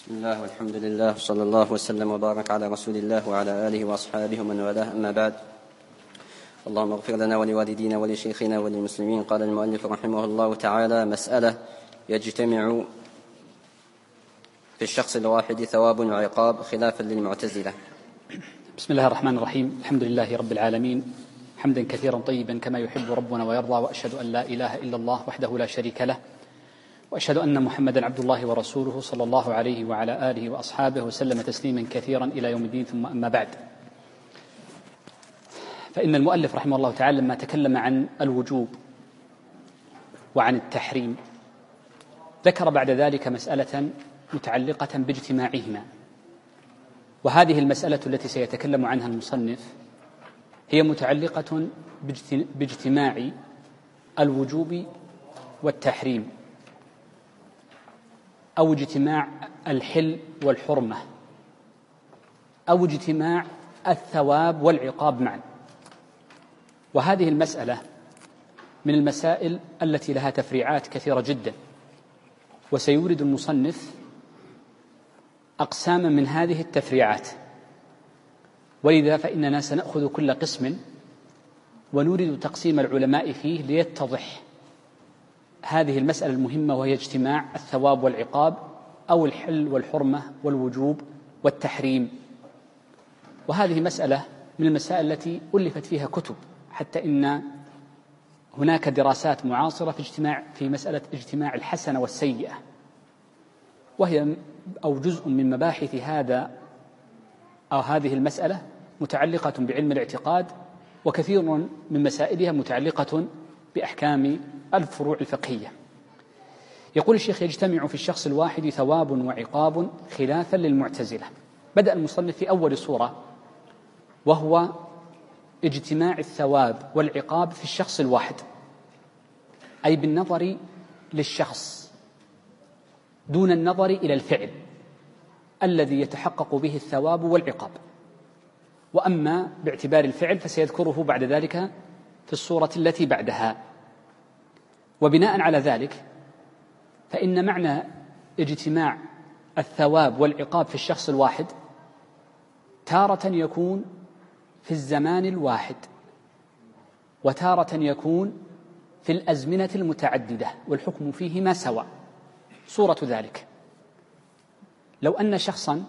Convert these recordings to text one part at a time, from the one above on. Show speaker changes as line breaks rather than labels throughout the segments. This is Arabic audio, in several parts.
بسم الله والحمد لله صلى الله وسلم وبارك على رسول الله وعلى آله وأصحابه ومن والاه، أما بعد. اللهم اغفر لنا ولوالدينا ولشيخنا وللمسلمين. قال المؤلف رحمه الله تعالى: مسألة: يجتمع في الشخص الواحد ثواب وعقاب خلافا للمعتزلة.
بسم الله الرحمن الرحيم. الحمد لله رب العالمين، حمدا كثيرا طيبا كما يحب ربنا ويرضى، وأشهد أن لا إله إلا الله وحده لا شريك له، وأشهد أن محمدا عبد الله ورسوله صلى الله عليه وعلى آله وأصحابه وسلم تسليما كثيرا إلى يوم الدين. ثم أما بعد، فإن المؤلف رحمه الله تعالى لما تكلم عن الوجوب وعن التحريم ذكر بعد ذلك مسألة متعلقة باجتماعهما، وهذه المسألة التي سيتكلم عنها المصنف هي متعلقة باجتماع الوجوب والتحريم، أو اجتماع الحل والحرمة، أو اجتماع الثواب والعقاب معا. وهذه المسألة من المسائل التي لها تفريعات كثيرة جدا، وسيورد المصنف أقساما من هذه التفريعات، ولذا فإننا سنأخذ كل قسم ونورد تقسيم العلماء فيه ليتضح هذه المسألة المهمة، وهي اجتماع الثواب والعقاب أو الحل والحرمة والوجوب والتحريم. وهذه مسألة من المسائل التي ألفت فيها كتب، حتى إن هناك دراسات معاصرة في مسألة اجتماع الحسنة والسيئة، وهي أو جزء من مباحث هذه المسألة متعلقة بعلم الاعتقاد، وكثير من مسائلها متعلقة بأحكام الفروع الفقهية. يقول الشيخ: يجتمع في الشخص الواحد ثواب وعقاب خلافا للمعتزلة. بدأ المصنف في أول صورة، وهو اجتماع الثواب والعقاب في الشخص الواحد، أي بالنظر للشخص دون النظر إلى الفعل الذي يتحقق به الثواب والعقاب. وأما باعتبار الفعل فسيذكره بعد ذلك في الصورة التي بعدها. وبناء على ذلك فإن معنى اجتماع الثواب والعقاب في الشخص الواحد تارة يكون في الزمان الواحد، وتارة يكون في الأزمنة المتعددة، والحكم فيهما سواء. صورة ذلك: لو أن شخصا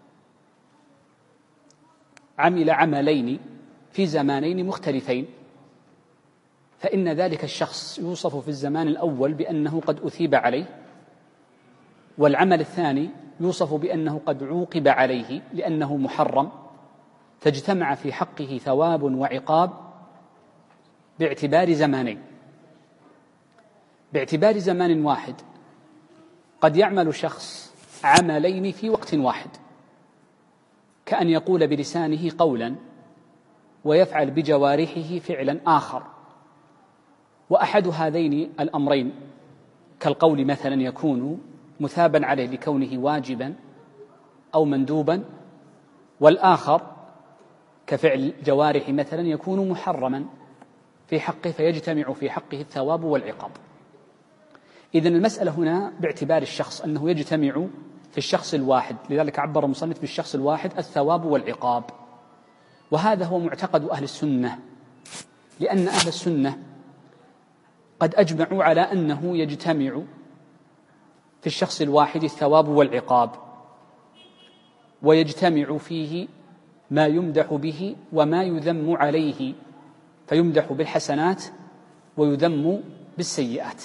عمل عملين في زمانين مختلفين، فإن ذلك الشخص يوصف في الزمان الأول بأنه قد أثيب عليه، والعمل الثاني يوصف بأنه قد عوقب عليه لأنه محرم، فاجتمع في حقه ثواب وعقاب باعتبار زمانين. باعتبار زمان واحد قد يعمل شخص عملين في وقت واحد، كأن يقول بلسانه قولا ويفعل بجوارحه فعلا آخر، وأحد هذين الأمرين كالقول مثلا يكون مثابا عليه لكونه واجبا أو مندوبا، والآخر كفعل الجوارح مثلا يكون محرما في حقه، فيجتمع في حقه الثواب والعقاب. إذن المسألة هنا باعتبار الشخص أنه يجتمع في الشخص الواحد، لذلك عبر المصنف بالشخص الواحد الثواب والعقاب. وهذا هو معتقد أهل السنة، لأن أهل السنة قد أجمعوا على أنه يجتمع في الشخص الواحد الثواب والعقاب، ويجتمع فيه ما يمدح به وما يذم عليه، فيمدح بالحسنات ويذم بالسيئات.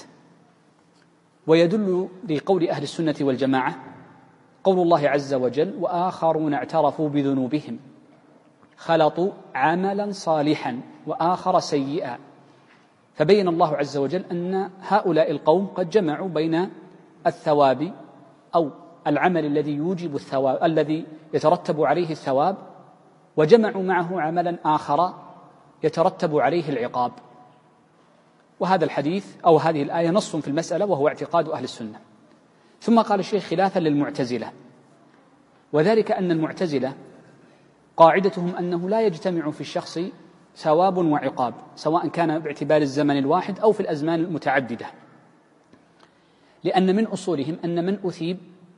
ويدل لقول أهل السنة والجماعة قول الله عز وجل: وآخرون اعترفوا بذنوبهم خلطوا عملا صالحا وآخر سيئا. فبين الله عز وجل أن هؤلاء القوم قد جمعوا بين الثواب أو العمل الذي يوجب الثواب الذي يترتب عليه الثواب، وجمعوا معه عملا آخر يترتب عليه العقاب. وهذا الحديث أو هذه الآية نص في المسألة، وهو اعتقاد أهل السنة. ثم قال الشيخ: خلافا للمعتزلة، وذلك أن المعتزلة قاعدتهم أنه لا يجتمع في الشخص ثواب وعقاب، سواء كان باعتبار الزمن الواحد أو في الأزمان المتعددة، لأن من أصولهم أن من أثيب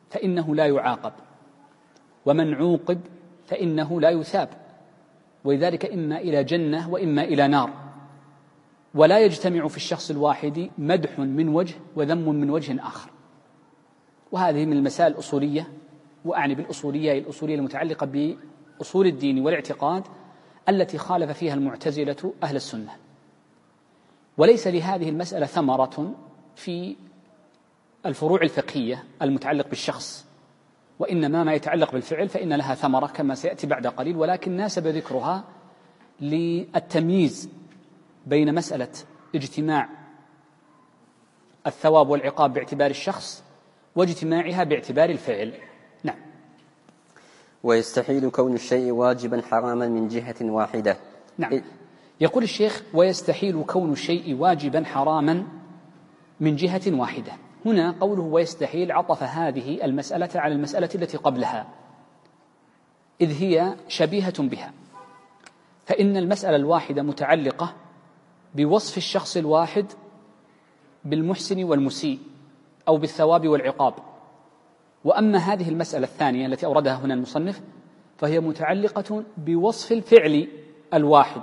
فإنه لا يعاقب، ومن عوقب فإنه لا يثاب، ولذلك إما إلى جنة وإما إلى نار، ولا يجتمع في الشخص الواحد مدح من وجه وذم من وجه آخر. وهذه من المسائل الأصولية، وأعني بالأصولية الأصولية المتعلقة بأصول الدين والاعتقاد التي خالف فيها المعتزلة أهل السنة. وليس لهذه المسألة ثمرة في الفروع الفقهية المتعلق بالشخص، وإنما ما يتعلق بالفعل فإن لها ثمرة كما سيأتي بعد قليل، ولكن ناسب ذكرها للتمييز بين مسألة اجتماع الثواب والعقاب باعتبار الشخص واجتماعها باعتبار الفعل. نعم.
ويستحيل كون الشيء واجبا حراما من جهة واحدة.
نعم. يقول الشيخ: ويستحيل كون الشيء واجبا حراما من جهة واحدة. هنا قوله ويستحيل عطف هذه المسألة على المسألة التي قبلها، إذ هي شبيهة بها، فإن المسألة الواحدة متعلقة بوصف الشخص الواحد بالمحسن والمسيء أو بالثواب والعقاب، وأما هذه المسألة الثانية التي أوردها هنا المصنف فهي متعلقة بوصف الفعل الواحد،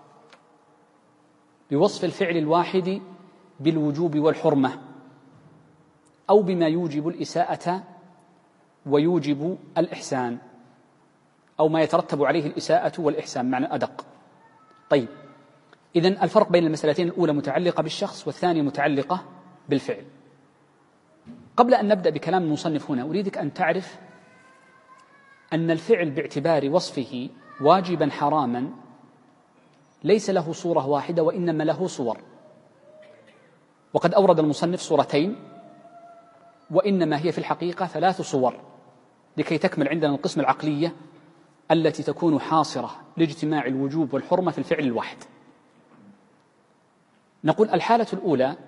بوصف الفعل الواحد بالوجوب والحرمة، أو بما يوجب الإساءة ويوجب الإحسان، أو ما يترتب عليه الإساءة والإحسان معنى أدق. طيب، إذن الفرق بين المسألتين الأولى متعلقة بالشخص والثانية متعلقة بالفعل. قبل أن نبدأ بكلام المصنف هنا أريدك أن تعرف أن الفعل باعتبار وصفه واجبا حراما ليس له صورة واحدة، وإنما له صور. وقد أورد المصنف صورتين، وإنما هي في الحقيقة 3 صور لكي تكمل عندنا القسم العقلية التي تكون حاصرة لاجتماع الوجوب والحرمة في الفعل الواحد. نقول الحالة الأولى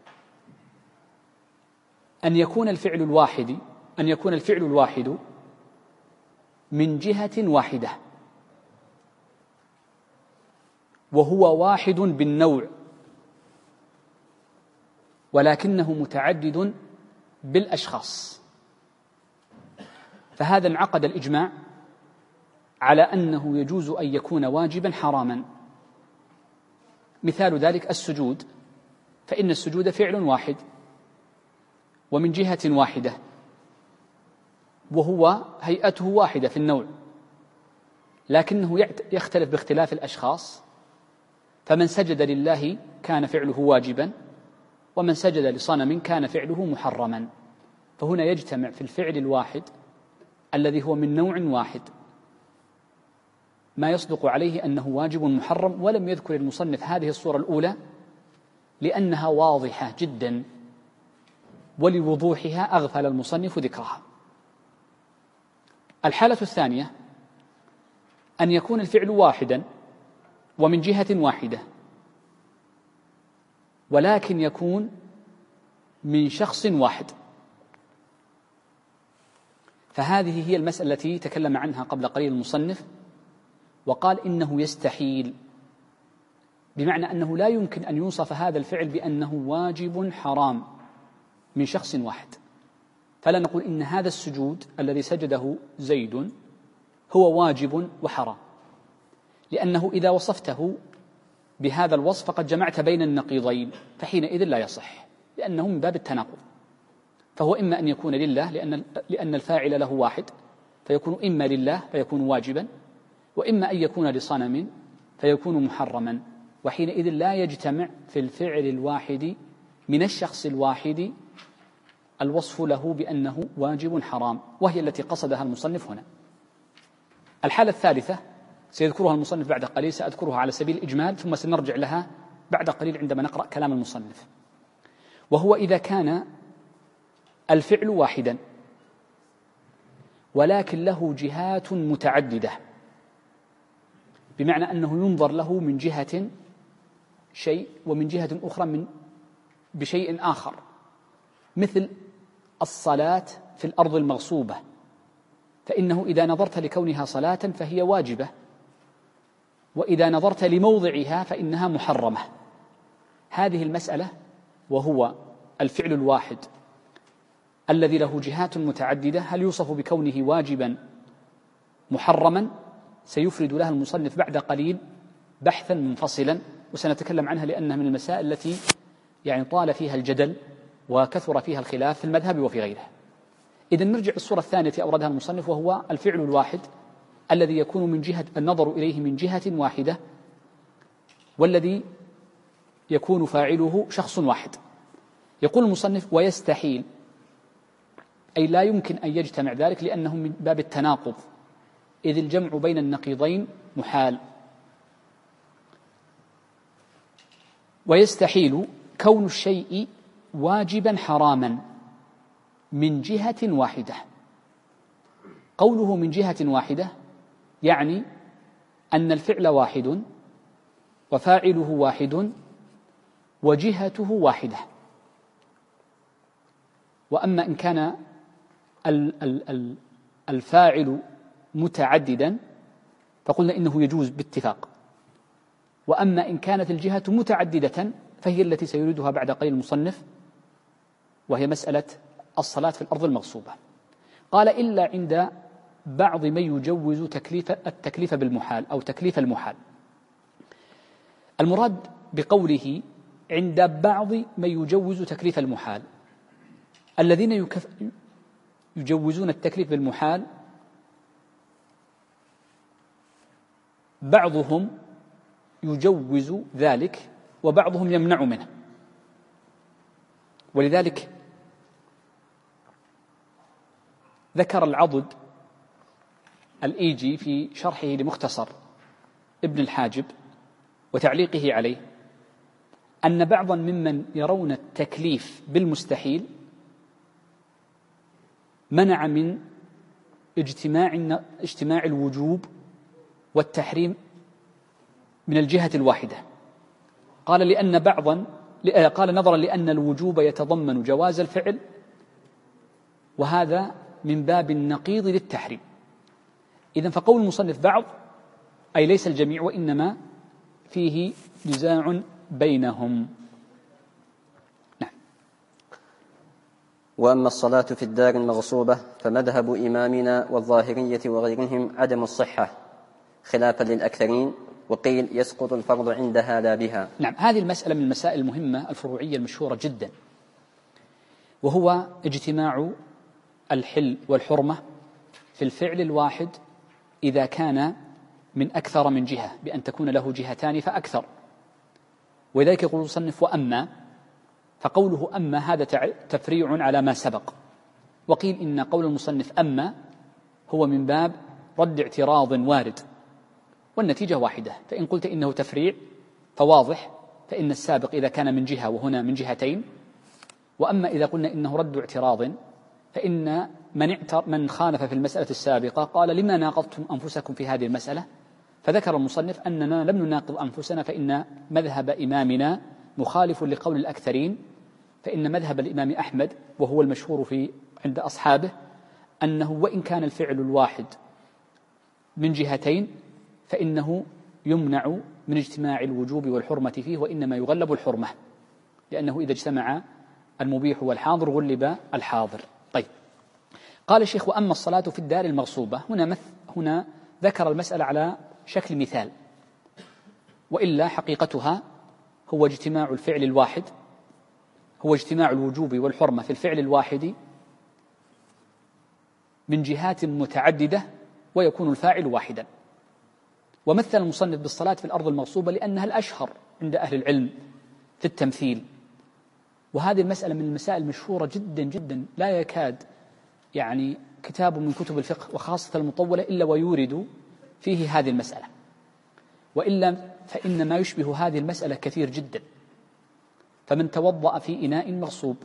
أن يكون الفعل الواحد من جهة واحدة، وهو واحد بالنوع ولكنه متعدد بالأشخاص، فهذا انعقد الإجماع على أنه يجوز أن يكون واجبا حراما. مثال ذلك السجود، فإن السجود فعل واحد ومن جهة واحدة، وهو هيئته واحدة في النوع، لكنه يختلف باختلاف الأشخاص، فمن سجد لله كان فعله واجبا، ومن سجد لصنم كان فعله محرما. فهنا يجتمع في الفعل الواحد الذي هو من نوع واحد ما يصدق عليه أنه واجب محرم. ولم يذكر المصنف هذه الصورة الأولى لأنها واضحة جدا، ولوضوحها أغفل المصنف ذكرها. الحالة الثانية أن يكون الفعل واحدا ومن جهة واحدة، ولكن يكون من شخص واحد، فهذه هي المسألة التي تكلم عنها قبل قليل المصنف، وقال إنه يستحيل، بمعنى أنه لا يمكن أن يوصف هذا الفعل بأنه واجب حرام من شخص واحد. فلا نقول إن هذا السجود الذي سجده زيد هو واجب وحرام، لأنه إذا وصفته بهذا الوصف فقد جمعت بين النقيضين، فحينئذ لا يصح، لأنه من باب التناقض. فهو إما أن يكون لله لأن الفاعل له واحد فيكون إما لله فيكون واجبا، وإما أن يكون لصنم فيكون محرما، وحينئذ لا يجتمع في الفعل الواحد من الشخص الواحد الوصف له بأنه واجب حرام، وهي التي قصدها المصنف هنا. الحالة الثالثة سيذكرها المصنف بعد قليل، سأذكرها على سبيل الإجمال ثم سنرجع لها بعد قليل عندما نقرأ كلام المصنف، وهو إذا كان الفعل واحدا ولكن له جهات متعددة، بمعنى أنه ينظر له من جهة شيء ومن جهة أخرى بشيء آخر، مثل الصلاة في الأرض المغصوبة، فإنه إذا نظرت لكونها صلاة فهي واجبة، وإذا نظرت لموضعها فإنها محرمة. هذه المسألة وهو الفعل الواحد الذي له جهات متعددة هل يوصف بكونه واجبا محرما؟ سيفرد لها المصنف بعد قليل بحثا منفصلا، وسنتكلم عنها لأنها من المسائل التي يعني طال فيها الجدل وكثر فيها الخلاف في المذهب وفي غيره. إذن نرجع للصورة الثانية التي أوردها المصنف، وهو الفعل الواحد الذي يكون من جهة النظر إليه من جهة واحدة، والذي يكون فاعله شخص واحد. يقول المصنف: ويستحيل، أي لا يمكن أن يجتمع ذلك لأنه من باب التناقض، إذ الجمع بين النقيضين محال. ويستحيل كون الشيء واجبا حراما من جهة واحدة. قوله من جهة واحدة يعني أن الفعل واحد وفاعله واحد وجهته واحدة. وأما إن كان الفاعل متعددا فقلنا إنه يجوز باتفاق، وأما إن كانت الجهة متعددة فهي التي سيريدها بعد قليل المصنف، وهي مسألة الصلاة في الأرض المغصوبة. قال: إلا عند بعض من يجوز التكليف بالمحال أو تكليف المحال. المراد بقوله عند بعض من يجوز تكليف المحال، الذين يجوزون التكليف بالمحال بعضهم يجوز ذلك وبعضهم يمنع منه. ولذلك ذكر العضد الإيجي في شرحه لمختصر ابن الحاجب وتعليقه عليه أن بعضا ممن يرون التكليف بالمستحيل منع من اجتماع الوجوب والتحريم من الجهة الواحدة. قال نظرا لأن الوجوب يتضمن جواز الفعل، وهذا من باب النقيض للتحريم. إذن فقول المصنف بعض أي ليس الجميع، وإنما فيه نزاع بينهم. نعم.
وأما الصلاة في الدار المغصوبة فمذهب إمامنا والظاهرية وغيرهم عدم الصحة خلافا للأكثرين، وقيل يسقط الفرض عندها لا بها.
نعم، هذه المسألة من المسائل المهمة الفروعية المشهورة جدا، وهو اجتماع الحل والحرمة في الفعل الواحد إذا كان من أكثر من جهة، بأن تكون له جهتان فأكثر. ولذلك يقول المصنف: وأما، فقوله أما هذا تفريع على ما سبق. وقيل إن قول المصنف أما هو من باب رد اعتراض وارد، والنتيجة واحدة. فإن قلت إنه تفريع فواضح، فإن السابق إذا كان من جهة وهنا من جهتين. وأما إذا قلنا إنه رد اعتراض فإن من خالف في المسألة السابقة قال: لما ناقضتم أنفسكم في هذه المسألة؟ فذكر المصنف أننا لم نناقض أنفسنا، فإن مذهب إمامنا مخالف لقول الأكثرين. فإن مذهب الإمام أحمد وهو المشهور عند أصحابه أنه وإن كان الفعل الواحد من جهتين فإنه يمنع من اجتماع الوجوب والحرمة فيه، وإنما يغلب الحرمة، لأنه إذا اجتمع المبيح والحاضر غلب الحاضر. طيب، قال الشيخ: وأما الصلاة في الدار المغصوبة، هنا ذكر المسألة على شكل مثال، وإلا حقيقتها هو اجتماع الفعل الواحد، هو اجتماع الوجوب والحرمة في الفعل الواحد من جهات متعددة ويكون الفاعل واحدا. ومثل المصنف بالصلاة في الأرض المغصوبة لأنها الأشهر عند أهل العلم في التمثيل. وهذه المسألة من المسائل المشهورة جدا جدا، لا يكاد يعني كتاب من كتب الفقه وخاصة المطولة إلا ويورد فيه هذه المسألة، وإلا فإن ما يشبه هذه المسألة كثير جدا. فمن توضأ في إناء مغصوب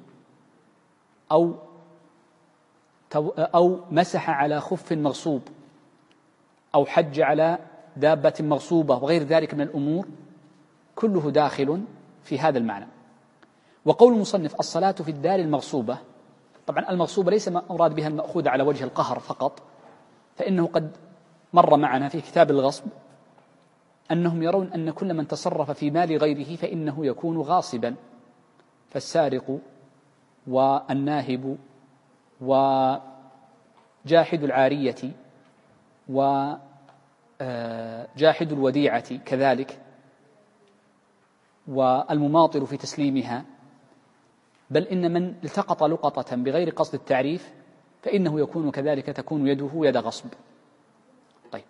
أو مسح على خف مغصوب أو حج على دابة مغصوبة وغير ذلك من الأمور، كله داخل في هذا المعنى. وقول المصنف الصلاة في الدار المغصوبة، طبعا المغصوبة ليس مراد بها المأخوذ على وجه القهر فقط، فإنه قد مر معنا في كتاب الغصب أنهم يرون أن كل من تصرف في مال غيره فإنه يكون غاصبا، فالسارق والناهب وجاحد العارية وجاحد الوديعة كذلك، والمماطل في تسليمها، بل إن من التقط لقطة بغير قصد التعريف فإنه يكون كذلك، تكون يده يد غصب. طيب،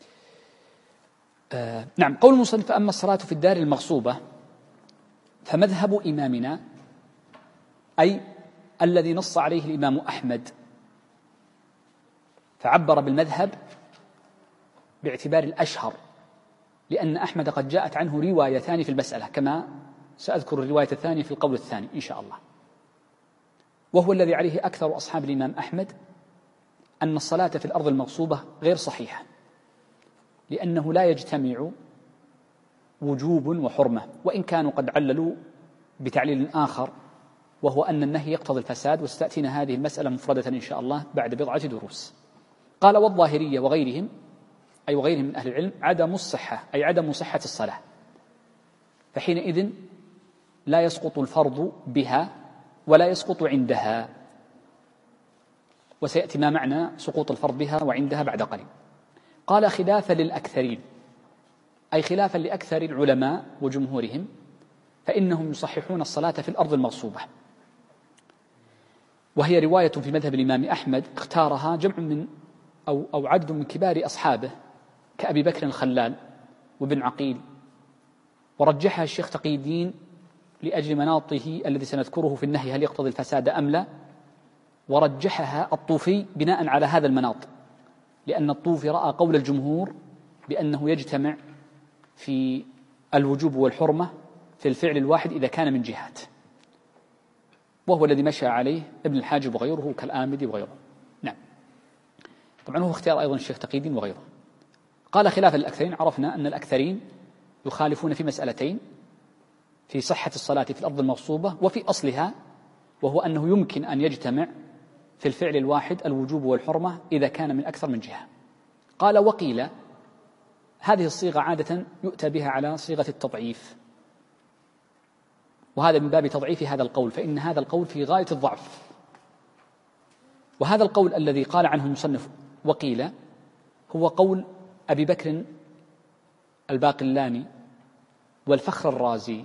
نعم. قول المصنف: أما الصلاة في الدار المغصوبة فمذهب إمامنا، أي الذي نص عليه الإمام أحمد، فعبر بالمذهب باعتبار الأشهر، لأن أحمد قد جاءت عنه روايتان في المسألة، كما سأذكر الرواية الثانية في القول الثاني إن شاء الله. وهو الذي عليه أكثر أصحاب الإمام أحمد، أن الصلاة في الأرض المغصوبة غير صحيحة، لأنه لا يجتمع وجوب وحرمة، وإن كانوا قد عللوا بتعليل آخر، وهو أن النهي يقتضي الفساد، وستأتينا هذه المسألة مفردة إن شاء الله بعد بضعة دروس. قال: والظاهرية وغيرهم، أي وغيرهم من أهل العلم، عدم الصحة، أي عدم صحة الصلاة، فحينئذ لا يسقط الفرض بها ولا يسقط عندها، وسيأتي ما معنى سقوط الفرض بها وعندها بعد قليل. قال: خلافا للأكثرين، أي خلافا لأكثر العلماء وجمهورهم، فإنهم يصححون الصلاة في الأرض المغصوبة، وهي رواية في مذهب الإمام أحمد اختارها جمع من أو عدد من كبار أصحابه كأبي بكر الخلال وابن عقيل، ورجحها الشيخ تقي الدين لأجل مناطه الذي سنذكره في النهي هل يقتضي الفساد أم لا، ورجحها الطوفي بناء على هذا المناط، لأن الطوفي رأى قول الجمهور بأنه يجتمع في الوجوب والحرمة في الفعل الواحد إذا كان من جهات، وهو الذي مشى عليه ابن الحاجب وغيره كالآمدي وغيره. نعم، طبعا هو اختيار أيضا الشيخ تقي الدين وغيره. قال: خلاف الأكثرين، عرفنا أن الأكثرين يخالفون في مسألتين: في صحة الصلاة في الأرض المغصوبة وفي أصلها، وهو أنه يمكن أن يجتمع في الفعل الواحد الوجوب والحرمة إذا كان من أكثر من جهة. قال: وقيل هذه الصيغة عادة يؤتى بها على صيغة التضعيف، وهذا من باب تضعيف هذا القول، فإن هذا القول في غاية الضعف. وهذا القول الذي قال عنه المصنف وقيل هو قول أبي بكر الباقلاني والفخر الرازي،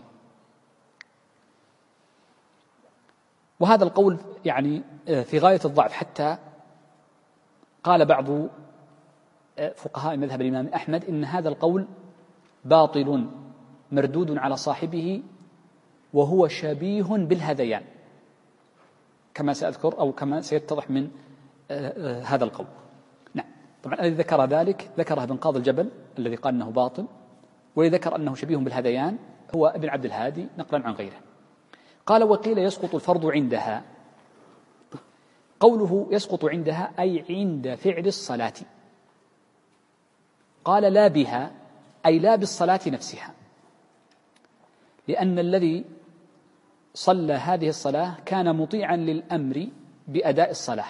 وهذا القول يعني في غاية الضعف، حتى قال بعض فقهاء مذهب الإمام أحمد إن هذا القول باطل مردود على صاحبه، وهو شبيه بالهذيان، كما سأذكر أو كما سيتضح من هذا القول. نعم، طبعا الذي ذكر ذلك ذكره ابن قاضي الجبل الذي قال أنه باطل، والذي ذكر أنه شبيه بالهذيان هو ابن عبد الهادي نقلا عن غيره. قال: وقيل يسقط الفرض عندها. قوله يسقط عندها أي عند فعل الصلاة. قال: لا بها، أي لا بالصلاة نفسها، لأن الذي صلى هذه الصلاة كان مطيعا للأمر بأداء الصلاة،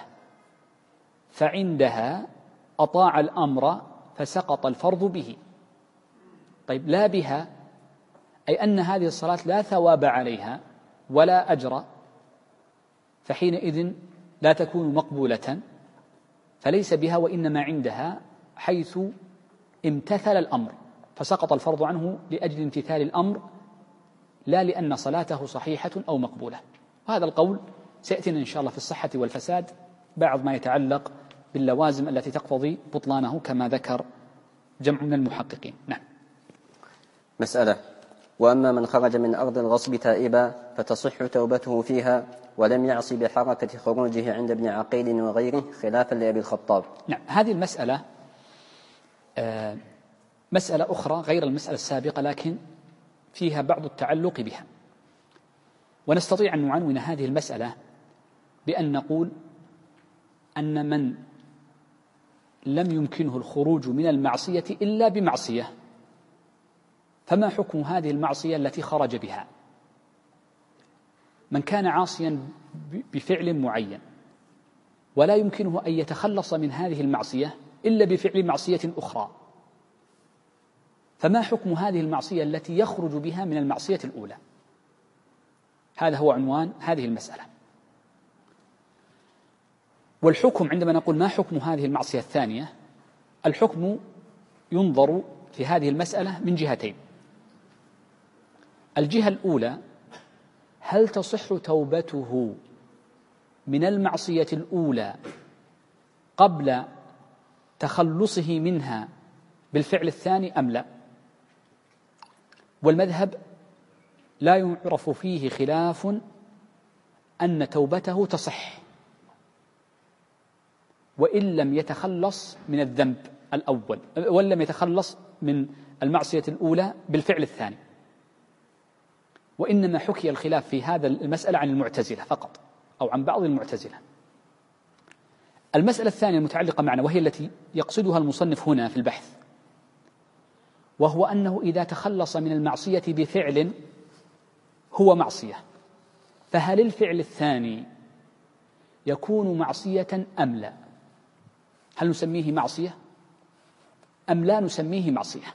فعندها أطاع الأمر فسقط الفرض به. طيب، لا بها أي أن هذه الصلاة لا ثواب عليها ولا أجر، فحينئذ لا تكون مقبولة، فليس بها، وإنما عندها حيث امتثل الأمر، فسقط الفرض عنه لأجل امتثال الأمر، لا لأن صلاته صحيحة أو مقبولة. وهذا القول سيأتينا إن شاء الله في الصحة والفساد بعض ما يتعلق باللوازم التي تقتضي بطلانه، كما ذكر جمع من المحققين. نعم.
مسألة: وأما من خرج من أرض الغصب تائبا فتصح توبته فيها ولم يعص بحركة خروجه عند ابن عقيل وغيره، خلافا لأبي الخطاب.
نعم، هذه المسألة مسألة أخرى غير المسألة السابقة، لكن فيها بعض التعلق بها، ونستطيع أن نعنون هذه المسألة بأن نقول أن من لم يمكنه الخروج من المعصية إلا بمعصية، فما حكم هذه المعصية التي خرج بها؟ من كان عاصيا بفعل معين ولا يمكنه أن يتخلص من هذه المعصية إلا بفعل معصية أخرى، فما حكم هذه المعصية التي يخرج بها من المعصية الأولى؟ هذا هو عنوان هذه المسألة. والحكم عندما نقول ما حكم هذه المعصية الثانية، الحكم ينظر في هذه المسألة من جهتين. الجهة الأولى: هل تصح توبته من المعصية الأولى قبل تخلصه منها بالفعل الثاني أم لا؟ والمذهب لا يعرف فيه خلاف أن توبته تصح وإن لم يتخلص من الذنب الأول، وإن لم يتخلص من المعصية الأولى بالفعل الثاني. وإنما حكي الخلاف في هذا المسألة عن المعتزلة فقط، أو عن بعض المعتزلة. المسألة الثانية المتعلقة معنا، وهي التي يقصدها المصنف هنا في البحث، وهو أنه إذا تخلص من المعصية بفعل هو معصية، فهل الفعل الثاني يكون معصية أم لا؟ هل نسميه معصية أم لا نسميه معصية؟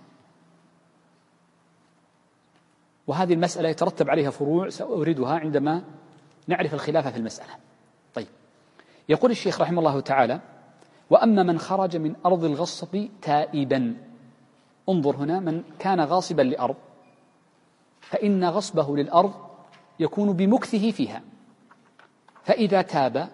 وهذه المسألة يترتب عليها فروع سأوردها عندما نعرف الخلاف في المسألة. طيب، يقول الشيخ رحمه الله تعالى: وأما من خرج من أرض الغصب تائبا. انظر هنا: من كان غاصبا لأرض فإن غصبه للأرض يكون بمكثه فيها، فإذا تاب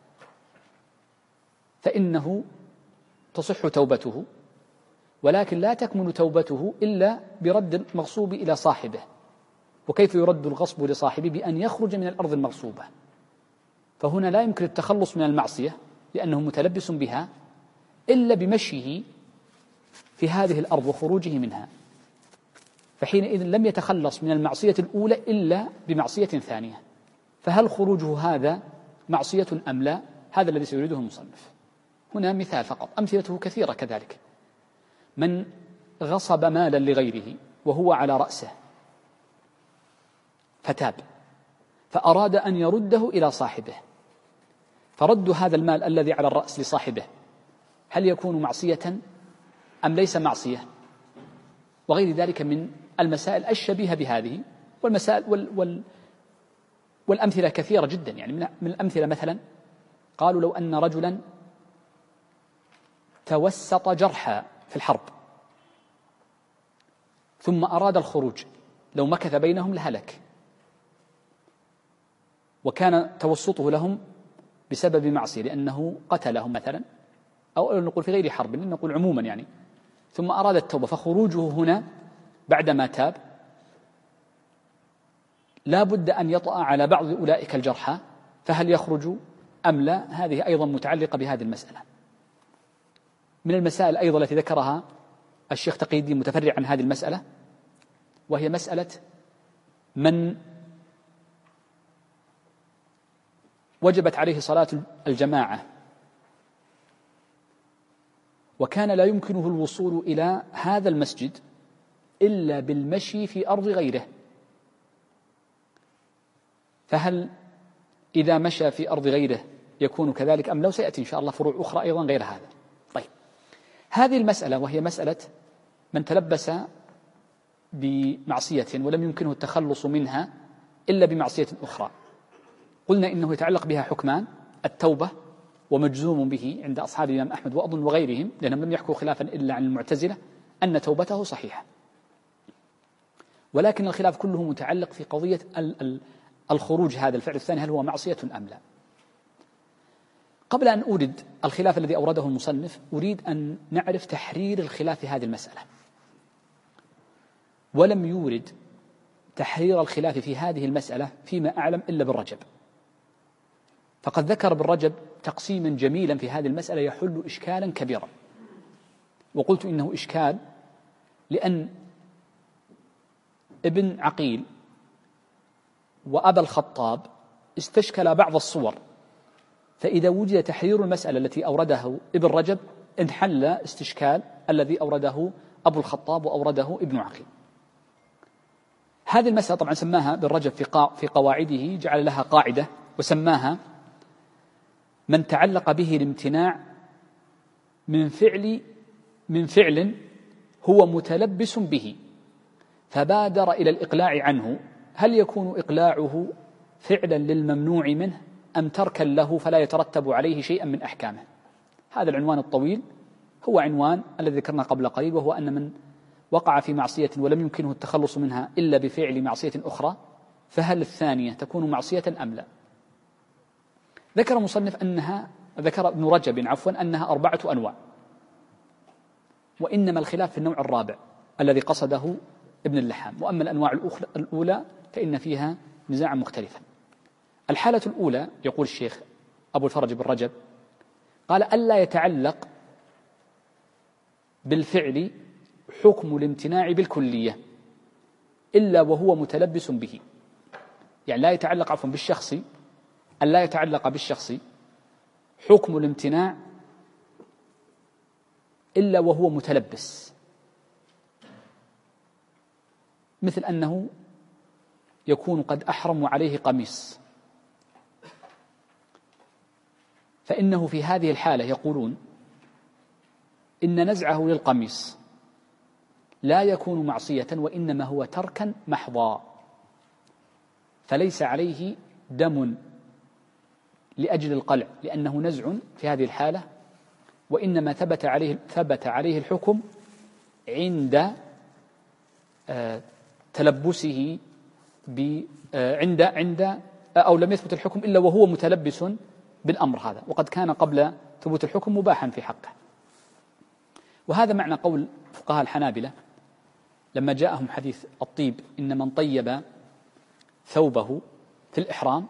فإنه تصح توبته، ولكن لا تكمن توبته إلا برد المغصوب إلى صاحبه. وكيف يرد الغصب لصاحبه؟ بأن يخرج من الأرض المغصوبة. فهنا لا يمكن التخلص من المعصية لأنه متلبس بها إلا بمشيه في هذه الأرض وخروجه منها، فحينئذ لم يتخلص من المعصية الأولى إلا بمعصية ثانية. فهل خروجه هذا معصية أم لا؟ هذا الذي سيريده المصنف هنا مثال فقط، أمثلته كثيرة كذلك. من غصب مالا لغيره وهو على رأسه فتاب فأراد أن يرده إلى صاحبه، فرد هذا المال الذي على الرأس لصاحبه هل يكون معصية أم ليس معصية؟ وغير ذلك من المسائل الشبيهة بهذه، والمسائل والأمثلة كثيرة جدا. يعني من الأمثلة مثلا قالوا: لو أن رجلا توسط جرحا في الحرب ثم أراد الخروج، لو مكث بينهم لهلك، وكان توسطه لهم بسبب معصية لأنه قتلهم مثلا، أو نقول في غير حرب، نقول عموما يعني، ثم أراد التوبة، فخروجه هنا بعدما تاب لا بد أن يطأ على بعض أولئك الجرحى، فهل يخرج أم لا؟ هذه أيضا متعلقة بهذه المسألة. من المسائل أيضا التي ذكرها الشيخ تقي الدين متفرع عن هذه المسألة، وهي مسألة من وجبت عليه صلاة الجماعة وكان لا يمكنه الوصول إلى هذا المسجد إلا بالمشي في أرض غيره، فهل إذا مشى في أرض غيره يكون كذلك أم لا؟ سيأتي إن شاء الله فروع أخرى أيضا غير هذا. طيب، هذه المسألة وهي مسألة من تلبس بمعصية ولم يمكنه التخلص منها إلا بمعصية أخرى، قلنا إنه يتعلق بها حكمان: التوبة ومجزوم به عند أصحاب الإمام أحمد وأظن وغيرهم، لأنهم لم يحكوا خلافا إلا عن المعتزلة أن توبته صحيحة. ولكن الخلاف كله متعلق في قضية الخروج، هذا الفعل الثاني هل هو معصية أم لا؟ قبل أن أورد الخلاف الذي أورده المصنف أريد أن نعرف تحرير الخلاف في هذه المسألة. ولم يورد تحرير الخلاف في هذه المسألة فيما أعلم إلا بالرجب، فقد ذكر بالرجب تقسيما جميلا في هذه المسألة يحل إشكالا كبيرا. وقلت إنه إشكال لأن ابن عقيل وأبا الخطاب استشكل بعض الصور، فإذا وجد تحرير المسألة التي أورده ابن رجب انحل استشكال الذي أورده أبو الخطاب وأورده ابن عقيل. هذه المسألة طبعا سماها بالرجب في قواعده، جعل لها قاعدة وسماها: من تعلق به الامتناع من فعل هو متلبس به فبادر إلى الإقلاع عنه، هل يكون إقلاعه فعلا للممنوع منه أم تركا له فلا يترتب عليه شيئا من أحكامه. هذا العنوان الطويل هو عنوان الذي ذكرنا قبل قليل، وهو أن من وقع في معصية ولم يمكنه التخلص منها إلا بفعل معصية أخرى، فهل الثانية تكون معصية أم لا؟ ذكر ابن رجب أنها 4 أنواع، وإنما الخلاف في النوع الرابع الذي قصده ابن اللحام. وأما الأنواع الأولى فإن فيها نزاعا مختلفا. الحالة الأولى يقول الشيخ أبو الفرج بن رجب قال: ألا يتعلق بالفعل حكم الامتناع بالكلية إلا وهو متلبس به. يعني لا يتعلق بالشخص، ألا يتعلق بالشخص حكم الامتناع إلا وهو متلبس، مثل أنه يكون قد أحرم عليه قميص، فإنه في هذه الحالة يقولون إن نزعه للقميص لا يكون معصية، وإنما هو تركا محضا، فليس عليه دم لأجل القلع لأنه نزع في هذه الحالة، وإنما ثبت عليه الحكم عند تلبسه أو لم يثبت الحكم إلا وهو متلبس بالأمر هذا، وقد كان قبل ثبوت الحكم مباحا في حقه. وهذا معنى قول فقهاء الحنابلة لما جاءهم حديث الطيب: إن من طيب ثوبه في الإحرام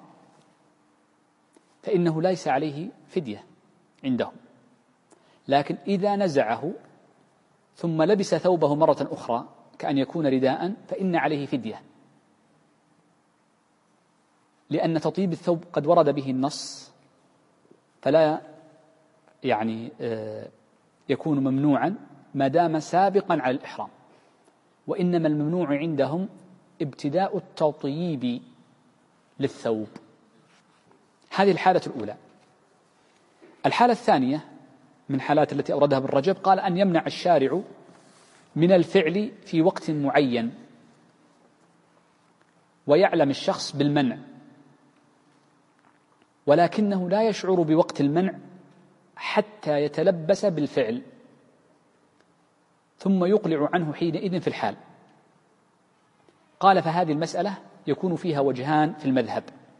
فإنه ليس عليه فدية عندهم، لكن إذا نزعه ثم لبس ثوبه مرة أخرى كأن يكون رداء فإن عليه فدية، لأن تطيب الثوب قد ورد به النص، فلا يكون ممنوعا ما دام سابقا على الإحرام، وإنما الممنوع عندهم ابتداء التطييب للثوب. هذه الحالة الأولى. الحالة الثانية من حالات التي أوردها ابن رجب قال: أن يمنع الشارع من الفعل في وقت معين ويعلم الشخص بالمنع، ولكنه لا يشعر بوقت المنع حتى يتلبس بالفعل، ثم يقلع عنه حينئذ في الحال. قال: فهذه المسألة يكون فيها وجهان في المذهب،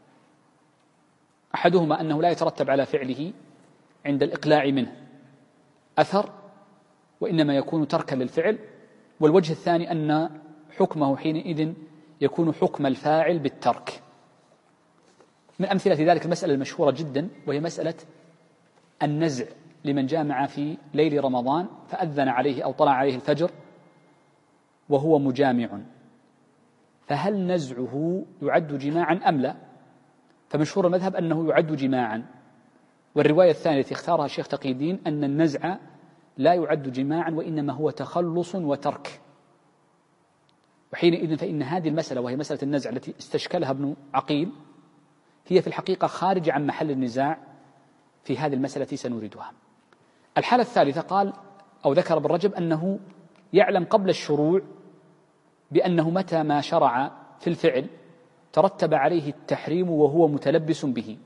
أحدهما أنه لا يترتب على فعله عند الإقلاع منه أثر، وإنما يكون تركا للفعل، والوجه الثاني أن حكمه حينئذ يكون حكم الفاعل بالترك. من أمثلة ذلك المسألة المشهورة جدا، وهي مسألة النزع لمن جامع في ليل رمضان فأذن عليه أو طلع عليه الفجر وهو مجامع، فهل نزعه يعد جماعا أم لا؟ فمشهور المذهب أنه يعد جماعا، والرواية الثانية التي اختارها الشيخ تقي الدين أن النزع لا يعد جماعا وإنما هو تخلص وترك. وحينئذ فإن هذه المسألة، وهي مسألة النزع التي استشكلها ابن عقيل، هي في الحقيقة خارج عن محل النزاع في هذه المسألة التي سنوردها. الحالة الثالثة قال أو ذكر ابن رجب أنه يعلم قبل الشروع بأنه متى ما شرع في الفعل ترتب عليه التحريم وهو متلبس به،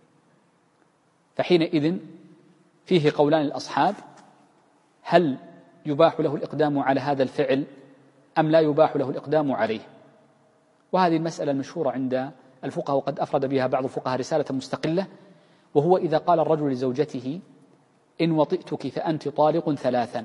فحينئذ فيه قولان الأصحاب: هل يباح له الإقدام على هذا الفعل أم لا يباح له الإقدام عليه؟ وهذه المسألة المشهورة عند الفقهاء، وقد أفرد بها بعض الفقهاء رسالة مستقلة، وهو إذا قال الرجل لزوجته: إن وطئتك فأنت طالق 3،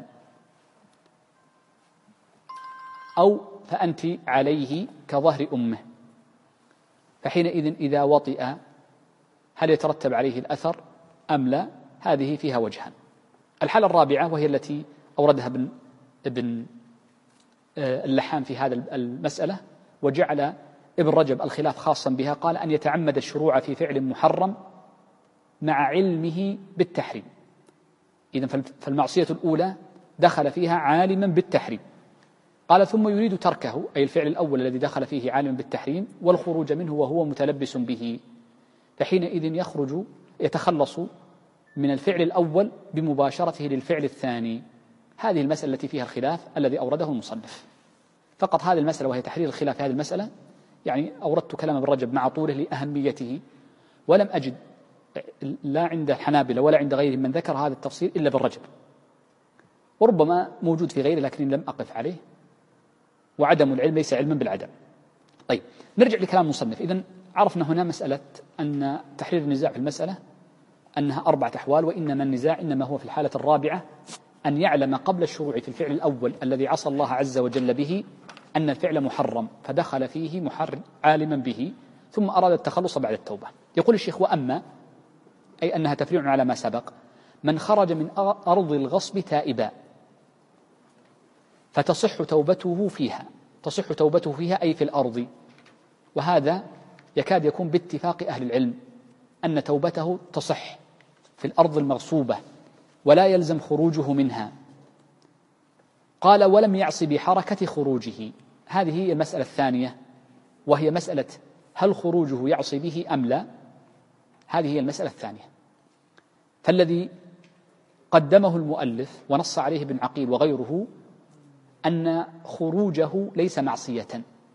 أو فأنت عليه كظهر أمه، فحينئذ إذا وطئ هل يترتب عليه الأثر أم لا؟ هذه فيها وجهان. الحالة الرابعة وهي التي أوردها ابن اللحام في هذا المسألة، وجعل ابن رجب الخلاف خاصا بها، قال: أن يتعمد الشروع في فعل محرم مع علمه بالتحريم. إذن فالمعصية الأولى دخل فيها عالما بالتحريم. قال: ثم يريد تركه، أي الفعل الأول الذي دخل فيه عالما بالتحريم، والخروج منه وهو متلبس به، فحينئذ يتخلص من الفعل الأول بمباشرته للفعل الثاني. هذه المسألة التي فيها الخلاف الذي أورده المصنف. فقط هذه المسألة وهي تحرير الخلاف في هذه المسألة، يعني أوردت كلام ابن رجب مع طوله لأهميته، ولم أجد لا عند الحنابلة ولا عند غيرهم من ذكر هذا التفصيل إلا بالرجم، وربما موجود في غيره لكن لم أقف عليه، وعدم العلم ليس علما بالعدم. طيب نرجع لكلام المصنف. إذن عرفنا هنا مسألة أن تحرير النزاع في المسألة أنها 4 أحوال، وإنما النزاع إنما هو في الحالة الرابعة أن يعلم قبل الشروع في الفعل الأول الذي عصى الله عز وجل به أن الفعل محرم فدخل فيه محرم عالما به ثم أراد التخلص بعد التوبة. يقول الشيخ: وأما أي أنها تفريع على ما سبق من خرج من أرض الغصب تائبا فتصح توبته فيها، تصح توبته فيها أي في الأرض، وهذا يكاد يكون باتفاق أهل العلم أن توبته تصح في الأرض المغصوبة ولا يلزم خروجه منها. قال: ولم يعص بحركة خروجه. هذه هي المسألة الثانية، وهي مسألة هل خروجه يعصي به أم لا. هذه هي المسألة الثانية. فالذي قدمه المؤلف ونص عليه ابن عقيل وغيره أن خروجه ليس معصية،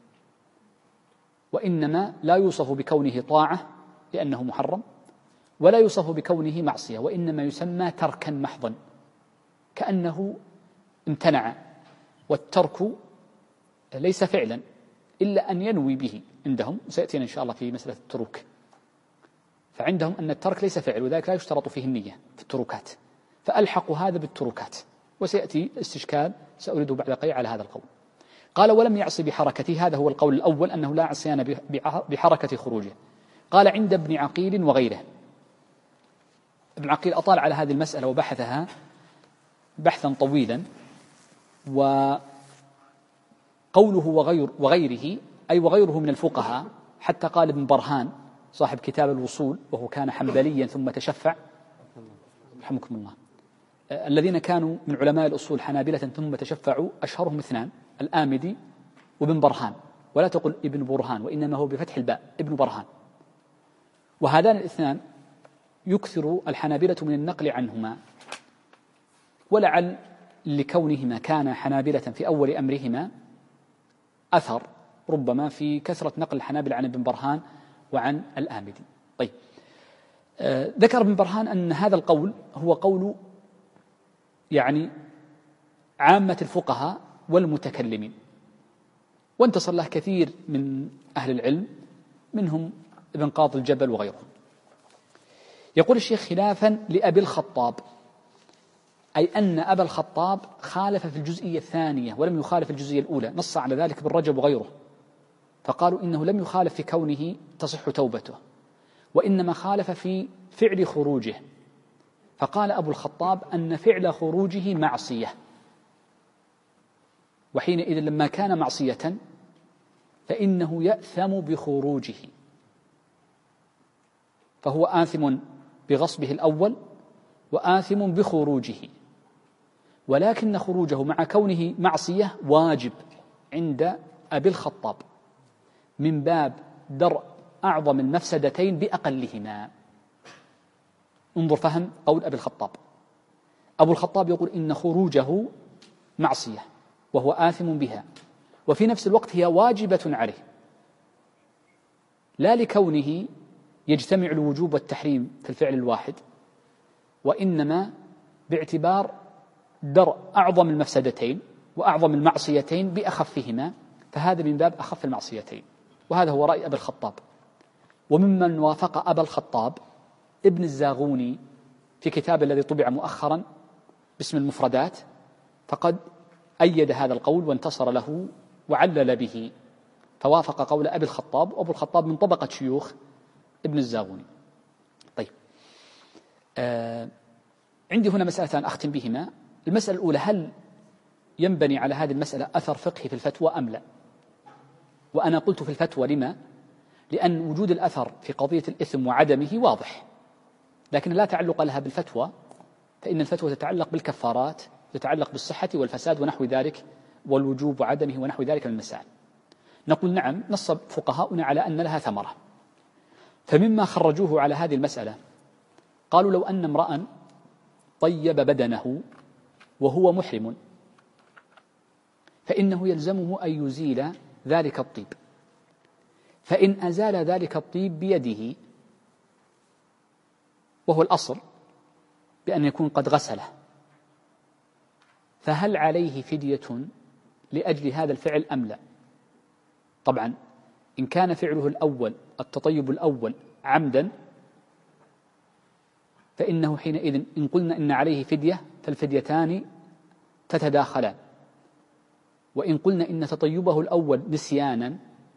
وإنما لا يوصف بكونه طاعة لأنه محرم، ولا يوصف بكونه معصية، وإنما يسمى تركا محضا كأنه امتنع، والترك ليس فعلا إلا أن ينوي به عندهم، سيأتينا إن شاء الله في مسألة التروك. فعندهم أن الترك ليس فعل، وذلك لا يشترط فيه النية في التروكات، فألحقوا هذا بالتروكات، وسيأتي استشكال سأريده بعد قليل على هذا القول. قال: ولم يعص بحركته. هذا هو القول الأول، أنه لا عصيان بحركة خروجه. قال: عند ابن عقيل وغيره. ابن عقيل أطال على هذه المسألة وبحثها بحثا طويلا، وقوله وغيره أي وغيره من الفقهاء، حتى قال ابن برهان صاحب كتاب الوصول وهو كان حنبليا ثم تشفع رحمكم الله، الذين كانوا من علماء الأصول حنابلة ثم تشفعوا أشهرهم 2، الآمدي وابن برهان، ولا تقل ابن برهان وإنما هو بفتح الباء ابن برهان. وهذان الاثنان يكثر الحنابلة من النقل عنهما، ولعل لكونهما كان حنابلة في أول أمرهما أثر ربما في كثرة نقل الحنابلة عن ابن برهان وعن الآمدي. طيب، ذكر ابن برهان أن هذا القول هو قول يعني عامة الفقهاء والمتكلمين، وانتصر له كثير من أهل العلم منهم ابن قاضي الجبل وغيره. يقول الشيخ: خلافا لأبي الخطاب، أي أن أبا الخطاب خالف في الجزئية الثانية ولم يخالف الجزئية الأولى، نص على ذلك ابن رجب وغيره، فقالوا إنه لم يخالف في كونه تصح توبته، وإنما خالف في فعل خروجه. فقال أبو الخطاب أن فعل خروجه معصية، وحينئذ لما كان معصية فإنه يأثم بخروجه، فهو آثم بغصبه الأول وآثم بخروجه، ولكن خروجه مع كونه معصية واجب عند أبي الخطاب من باب درء أعظم المفسدتين بأقلهما. انظر فهم قول أبي الخطاب. أبو الخطاب يقول إن خروجه معصية وهو آثم بها، وفي نفس الوقت هي واجبة عليه، لا لكونه يجتمع الوجوب والتحريم في الفعل الواحد، وإنما باعتبار درء أعظم المفسدتين وأعظم المعصيتين بأخفهما، فهذا من باب أخف المعصيتين، وهذا هو رأي أبي الخطاب. وممن وافق أبا الخطاب ابن الزاغوني في كتاب الذي طبع مؤخرا باسم المفردات، فقد أيد هذا القول وانتصر له وعلل به، فوافق قول أبي الخطاب، وأبو الخطاب من طبقة شيوخ ابن الزاغوني. طيب، عندي هنا مسألتان أختم بهما. المسألة الأولى: هل ينبني على هذه المسألة أثر فقهي في الفتوى أم لا؟ وأنا قلت في الفتوى. لما؟ لأن وجود الأثر في قضية الإثم وعدمه واضح، لكن لا تعلق لها بالفتوى، فإن الفتوى تتعلق بالكفارات، تتعلق بالصحة والفساد ونحو ذلك، والوجوب وعدمه ونحو ذلك من المسائل. نقول نعم، نص فقهاؤنا على أن لها ثمرة، فمما خرجوه على هذه المسألة قالوا: لو أن امرأ طيب بدنه وهو محرم فإنه يلزمه أن يزيل ذلك الطيب، فإن أزال ذلك الطيب بيده وهو الأصل بأن يكون قد غسله، فهل عليه فدية لأجل هذا الفعل أم لا؟ طبعا إن كان فعله الأول التطيب الأول عمدا فإنه حينئذ إن قلنا إن عليه فدية فالفديتان تتداخلان، وإن قلنا إن تطيبه الأول نسيانا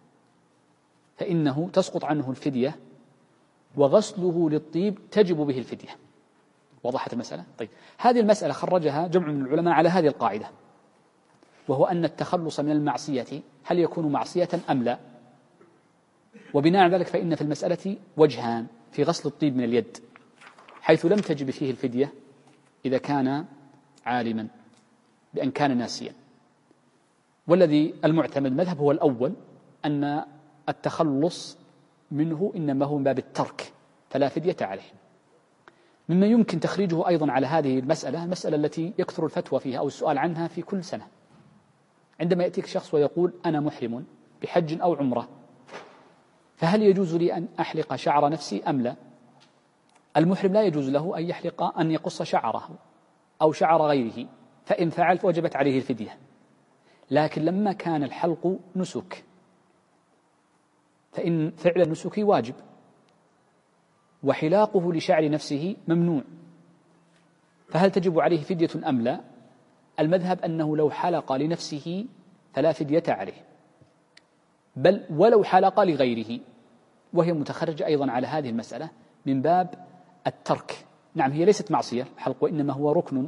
فإنه تسقط عنه الفدية وغسله للطيب تجب به الفدية. وضحت المسألة؟ طيب، هذه المسألة خرجها جمع من العلماء على هذه القاعدة، وهو أن التخلص من المعصية هل يكون معصية أم لا؟ وبناء على ذلك فإن في المسألة وجهان في غسل الطيب من اليد، حيث لم تجب فيه الفدية إذا كان عالما بأن كان ناسيا، والذي المعتمد مذهب هو الأول أن التخلص منه إنما هو من باب الترك فلا فدية عليه. مما يمكن تخريجه أيضا على هذه المسألة التي يكثر الفتوى فيها أو السؤال عنها في كل سنة، عندما يأتيك شخص ويقول أنا محرم بحج أو عمرة، فهل يجوز لي أن أحلق شعر نفسي أم لا؟ المحرم لا يجوز له أن يقص شعره أو شعر غيره، فإن فعل فوجبت عليه الفدية. لكن لما كان الحلق نسك فإن فعل النسك واجب، وحلاقه لشعر نفسه ممنوع، فهل تجب عليه فدية أم لا؟ المذهب أنه لو حلق لنفسه فلا فدية عليه، بل ولو حلق لغيره، وهي متخرجة أيضا على هذه المسألة من باب الترك. نعم، هي ليست معصية الحلق، وإنما هو ركن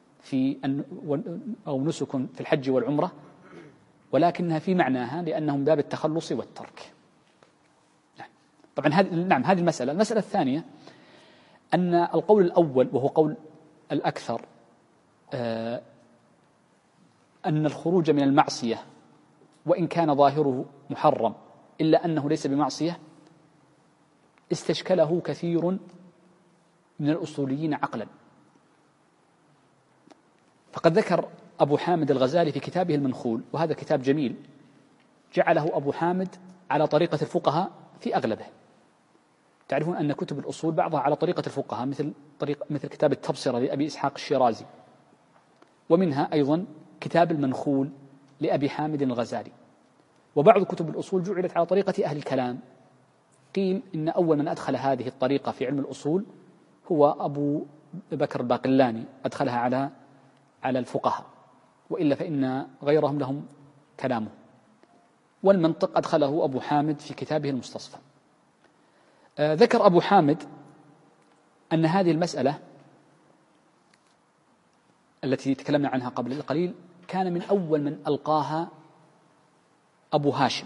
أو نسك في الحج والعمرة، ولكنها في معناها لأنه من باب التخلص والترك. طبعا هذه المسألة الثانية أن القول الأول وهو قول الأكثر أن الخروج من المعصية وإن كان ظاهره محرم إلا أنه ليس بمعصية استشكله كثير من الأصوليين عقلا. فقد ذكر أبو حامد الغزالي في كتابه المنخول، وهذا كتاب جميل، جعله أبو حامد على طريقة الفقهاء في أغلبه. تعرفون أن كتب الأصول بعضها على طريقة الفقهاء مثل كتاب التبصرة لأبي إسحاق الشيرازي، ومنها أيضا كتاب المنخول لأبي حامد الغزالي. وبعض كتب الأصول جعلت على طريقة أهل الكلام، قيل إن أول من أدخل هذه الطريقة في علم الأصول هو أبو بكر الباقلاني، أدخلها على الفقهاء، وإلا فإن غيرهم لهم كلامه. والمنطق أدخله أبو حامد في كتابه المستصفى. ذكر أبو حامد أن هذه المسألة التي تكلمنا عنها قبل القليل كان من أول من ألقاها أبو هاشم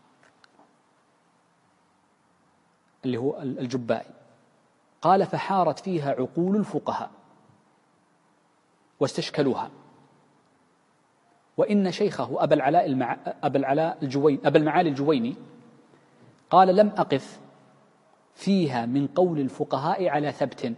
اللي هو الجبائي. قال فحارت فيها عقول الفقهاء واستشكلوها، وإن شيخه أبا المعالي الجويني قال لم أقف فيها من قول الفقهاء على ثبت،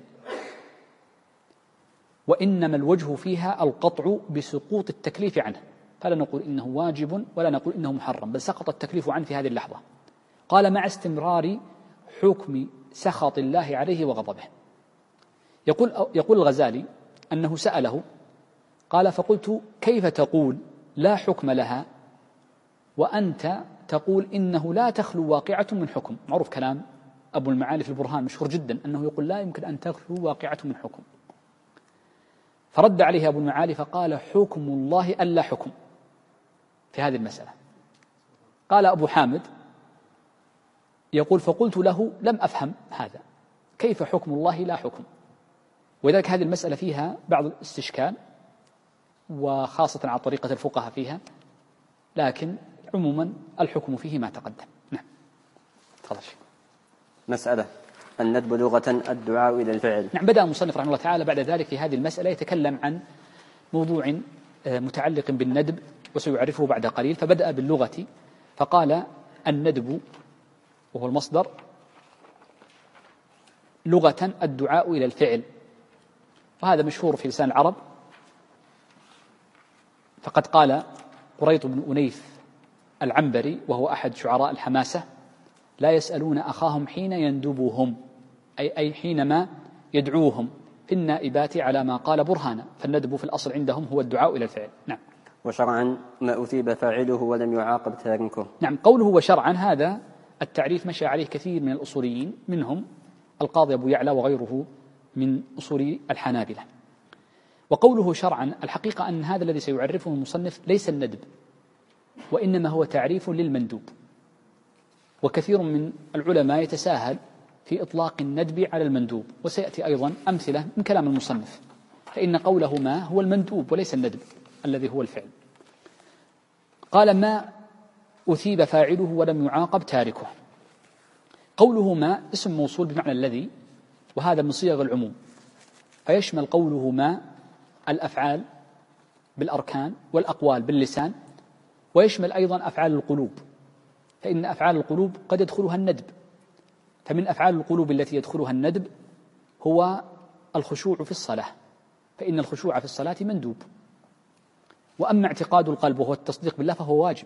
وإنما الوجه فيها القطع بسقوط التكليف عنه، فلا نقول إنه واجب ولا نقول إنه محرم، بل سقط التكليف عنه في هذه اللحظة. قال مع حكم سخط الله عليه وغضبه. يقول الغزالي أنه سأله قال فقلت كيف تقول لا حكم لها وأنت تقول إنه لا تخلو واقعة من حكم؟ معروف كلام أبو المعالي في البرهان مشهور جدا أنه يقول لا يمكن أن تخلو واقعة من حكم. فرد عليه أبو المعالي فقال حكم الله ألا حكم في هذه المسألة. قال أبو حامد يقول فقلت له لم أفهم هذا، كيف حكم الله لا حكم؟ وذلك هذه المسألة فيها بعض الاستشكال، وخاصة على طريقة الفقهاء فيها، لكن عموما الحكم فيه ما تقدم. نعم، تفضل.
مسألة الندب لغة الدعاء إلى الفعل.
نعم، بدأ المصنف رحمه الله تعالى بعد ذلك في هذه المسألة يتكلم عن موضوع متعلق بالندب وسيعرفه بعد قليل. فبدأ باللغة فقال الندب وهو المصدر لغة الدعاء إلى الفعل، وهذا مشهور في لسان العرب. فقد قال قريط بن أنيف العنبري وهو أحد شعراء الحماسة لا يسألون أخاهم حين يندبهم، أي حينما يدعوهم في النائبات على ما قال برهانا، فالندب في الأصل عندهم هو الدعاء إلى الفعل. نعم.
وشرعا ما أثيب فاعله ولم يعاقب تاركه.
نعم، قوله وشرعا هذا التعريف مشى عليه كثير من الأصوليين، منهم القاضي أبو يعلى وغيره من أصول الحنابلة. وقوله شرعا الحقيقة أن هذا الذي سيعرفه المصنف ليس الندب، وإنما هو تعريف للمندوب. وكثير من العلماء يتساهل في إطلاق الندب على المندوب، وسيأتي أيضا أمثلة من كلام المصنف، فإن قوله ما هو المندوب وليس الندب الذي هو الفعل. قال ما أثيب فاعله ولم يعاقب تاركه. قوله ما اسم موصول بمعنى الذي، وهذا من صيغ العموم، فيشمل قوله ما الأفعال بالأركان والأقوال باللسان، ويشمل أيضا أفعال القلوب، فإن أفعال القلوب قد يدخلها الندب. فمن أفعال القلوب التي يدخلها الندب هو الخشوع في الصلاة، فإن الخشوع في الصلاة مندوب. وأما اعتقاد القلب وهو التصديق بالله فهو واجب.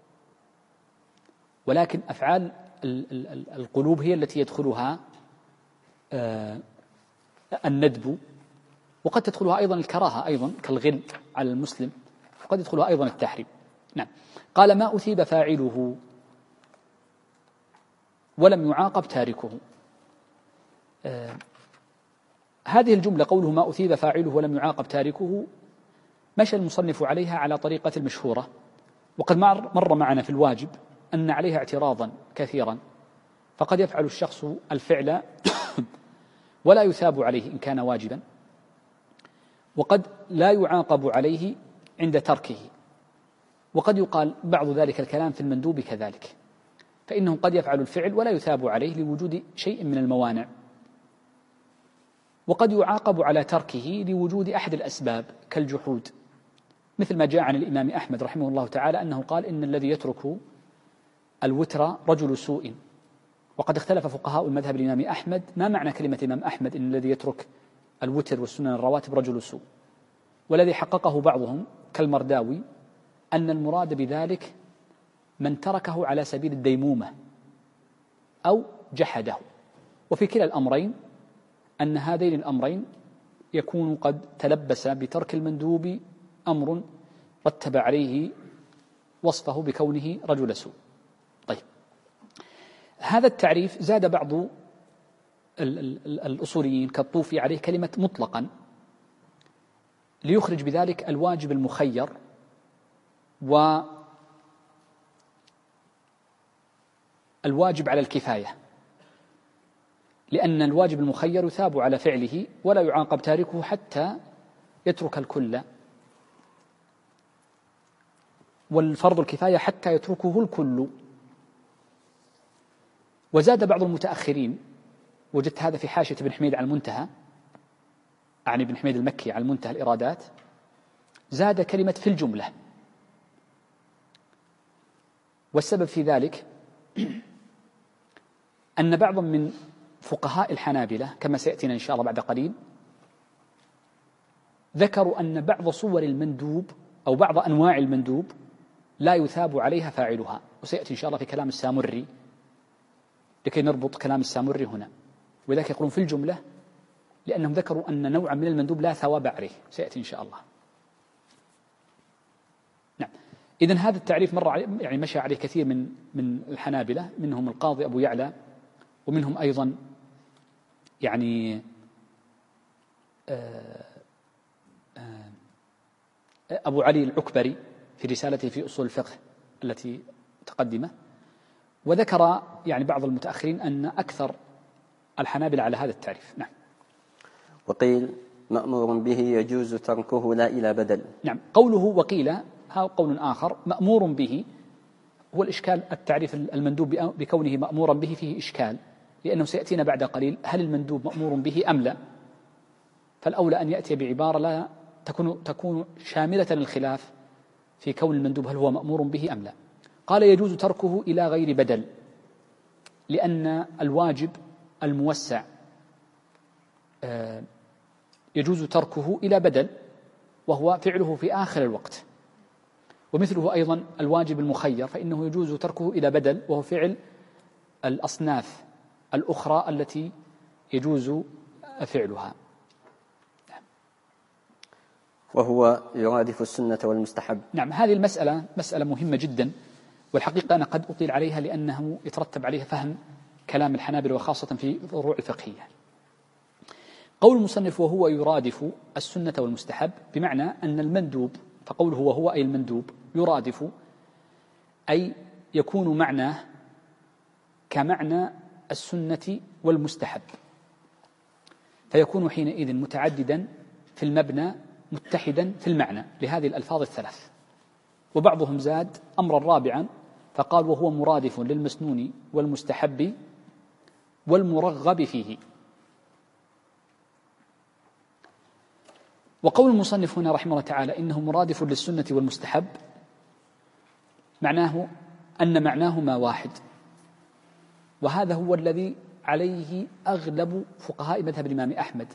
ولكن أفعال القلوب هي التي يدخلها الندب، وقد تدخلها أيضا الكراهة أيضا كالغل على المسلم، وقد يدخلها أيضا التحريم. نعم. قال ما أثيب فاعله ولم يعاقب تاركه. هذه الجملة قوله ما أثيب فاعله ولم يعاقب تاركه مشى المصنف عليها على طريقة المشهورة، وقد مر معنا في الواجب أن عليها اعتراضا كثيرا، فقد يفعل الشخص الفعل ولا يثاب عليه إن كان واجبا، وقد لا يعاقب عليه عند تركه، وقد يقال بعض ذلك الكلام في المندوب كذلك، فإنه قد يفعل الفعل ولا يثاب عليه لوجود شيء من الموانع، وقد يعاقب على تركه لوجود أحد الأسباب كالجحود، مثل ما جاء عن الإمام أحمد رحمه الله تعالى أنه قال إن الذي يترك الوتر رجل سوء. وقد اختلف فقهاء المذهب الإمام أحمد ما معنى كلمة الإمام أحمد إن الذي يترك الوتر والسنن الرواتب رجل سوء، والذي حققه بعضهم كالمرداوي أن المراد بذلك من تركه على سبيل الديمومة أو جحده. وفي كلا الأمرين أن هذين الأمرين يكون قد تلبس بترك المندوب أمر رتب عليه وصفه بكونه رجل سوء. طيب، هذا التعريف زاد بعض الأصوليين كالطوفي عليه كلمة مطلقا ليخرج بذلك الواجب المخير والواجب على الكفاية، لأن الواجب المخير يثاب على فعله ولا يعاقب تاركه حتى يترك الكل، والفرض الكفاية حتى يتركه الكل. وزاد بعض المتأخرين، وجدت هذا في حاشية ابن حميد على المنتهى، يعني ابن حميد المكي على المنتهى الإرادات، زاد كلمة في الجملة. والسبب في ذلك أن بعض من فقهاء الحنابلة كما سيأتينا إن شاء الله بعد قليل ذكروا أن بعض صور المندوب أو بعض أنواع المندوب لا يثاب عليها فاعلها، وسيأتي إن شاء الله في كلام السامري لكي نربط كلام السامري هنا. وذلك يقولون في الجملة لأنهم ذكروا أن نوعا من المندوب لا ثواب عليه، سيأتي إن شاء الله. نعم. إذن هذا التعريف مر يعني مشى عليه كثير من الحنابلة، منهم القاضي أبو يعلى، ومنهم أيضا يعني أبو علي العكبري في رسالته في أصول الفقه التي تقدمه. وذكر يعني بعض المتأخرين أن أكثر الحنابلة على هذا التعريف. نعم.
وقيل مأمور به يجوز تركه لا إلى بدل.
نعم. قوله وقيل ها قول آخر مأمور به، هو الإشكال التعريف المندوب بكونه مأمورا به فيه إشكال، لأنه سيأتينا بعد قليل هل المندوب مأمور به أم لا، فالأولى أن يأتي بعبارة لا تكون شاملة للخلاف في كون المندوب هل هو مأمور به أم لا. قال يجوز تركه إلى غير بدل، لأن الواجب الموسع يجوز تركه إلى بدل وهو فعله في آخر الوقت، ومثله أيضا الواجب المخير فإنه يجوز تركه إلى بدل وهو فعل الأصناف الأخرى التي يجوز فعلها.
وهو يرادف السنة والمستحب.
نعم، هذه المسألة مسألة مهمة جدا، والحقيقة أنا قد أطيل عليها لأنه يترتب عليها فهم كلام الحنابلة وخاصة في الفروع الفقهية. قول المصنف وهو يرادف السنة والمستحب بمعنى أن المندوب، فقوله وهو أي المندوب يرادف أي يكون معناه كمعنى السنة والمستحب، فيكون حينئذ متعددا في المبنى متحدا في المعنى لهذه الألفاظ الثلاث. وبعضهم زاد أمرا رابعا فقال وهو مرادف للمسنون والمستحب والمرغب فيه. وقول المصنف هنا رحمه الله تعالى إنه مرادف للسنة والمستحب معناه أن معناهما واحد، وهذا هو الذي عليه أغلب فقهاء مذهب الإمام أحمد،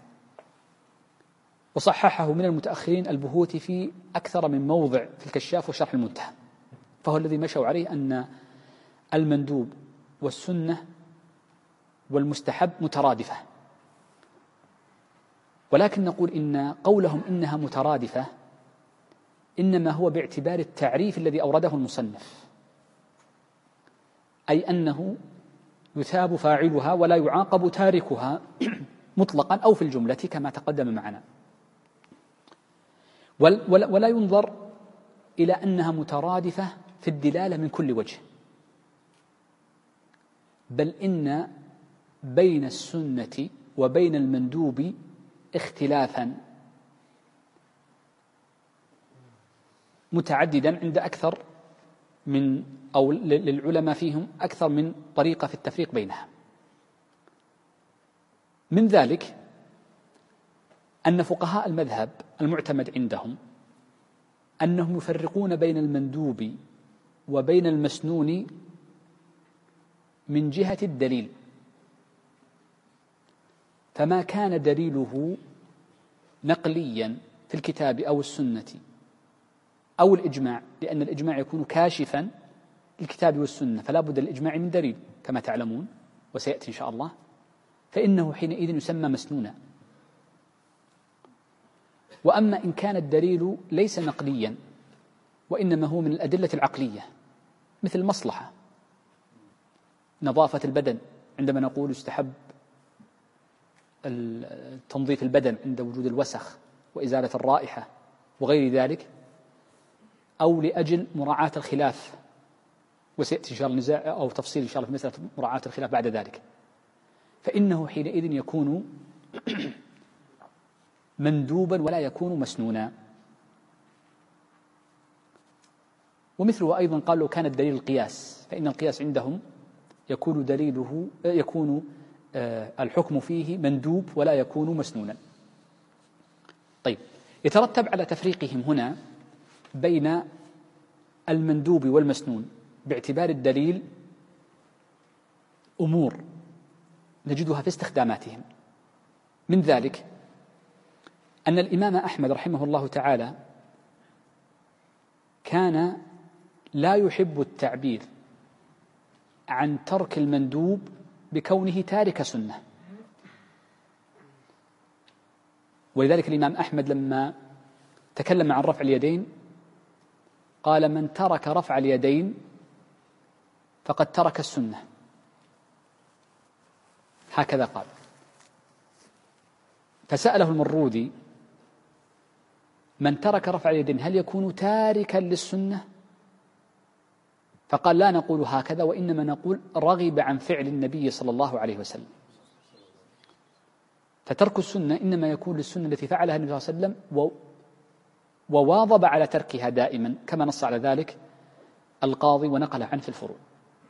وصححه من المتأخرين البهوتي في أكثر من موضع في الكشاف وشرح المنتهى، فهو الذي مشوا عليه أن المندوب والسنة والمستحب مترادفة. ولكن نقول إن قولهم إنها مترادفة إنما هو باعتبار التعريف الذي أورده المصنف، أي أنه يثاب فاعلها ولا يعاقب تاركها مطلقا أو في الجملة كما تقدم معنا، ولا ينظر إلى أنها مترادفة في الدلالة من كل وجه، بل إن بين السنة وبين المندوب اختلافا متعددا عند أكثر من أو للعلماء فيهم أكثر من طريقة في التفريق بينها. من ذلك أن فقهاء المذهب المعتمد عندهم أنهم يفرقون بين المندوب وبين المسنون من جهة الدليل، فما كان دليله نقليا في الكتاب أو السنة أو الإجماع، لأن الإجماع يكون كاشفا للكتاب والسنة فلا بد للإجماع من دليل كما تعلمون وسيأتي إن شاء الله، فإنه حينئذ يسمى مسنونا. وأما إن كان الدليل ليس نقليا وإنما هو من الأدلة العقلية مثل المصلحة، نظافة البدن عندما نقول يستحب تنظيف البدن عند وجود الوسخ وإزالة الرائحة وغير ذلك، أو لأجل مراعاة الخلاف، وسيأتي إن شاء الله نزاع أو تفصيل إن شاء الله في مسألة مراعاة الخلاف بعد ذلك، فإنه حينئذ يكون مندوبا ولا يكون مسنونا. ومثله أيضا قال لو كان الدليل القياس، فإن القياس عندهم يكون دليله الحكم فيه مندوب ولا يكون مسنونا. طيب، يترتب على تفريقهم هنا بين المندوب والمسنون باعتبار الدليل أمور نجدها في استخداماتهم. من ذلك أن الإمام أحمد رحمه الله تعالى كان لا يحب التعبير عن ترك المندوب بكونه تارك سنة، ولذلك الإمام أحمد لما تكلم عن رفع اليدين قال من ترك رفع اليدين فقد ترك السنة، هكذا قال. فسأله المرودي من ترك رفع اليدين هل يكون تاركا للسنة؟ فقال لا نقول هكذا، وإنما نقول رغب عن فعل النبي صلى الله عليه وسلم. فترك السنة إنما يكون للسنة التي فعلها النبي صلى الله عليه وسلم وواظب على تركها دائما، كما نص على ذلك القاضي ونقل عنه في الفروع.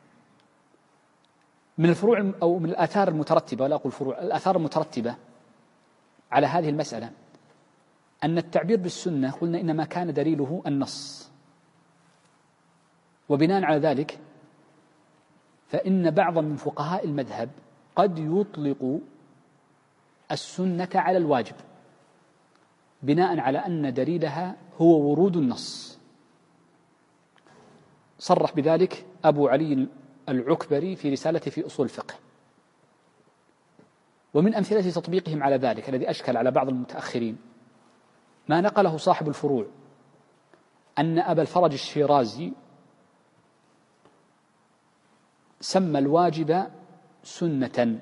من الفروع أو من الآثار المترتبة، ولا أقول فروع، الآثار المترتبة على هذه المسألة أن التعبير بالسنة قلنا إنما كان دليله النص، وبناء على ذلك فإن بعضا من فقهاء المذهب قد يطلق السنة على الواجب بناء على أن دليلها هو ورود النص. صرح بذلك أبو علي العكبري في رسالته في أصول الفقه، ومن أمثلة تطبيقهم على ذلك الذي أشكل على بعض المتأخرين ما نقله صاحب الفروع أن أبا الفرج الشيرازي سمى الواجب سنة،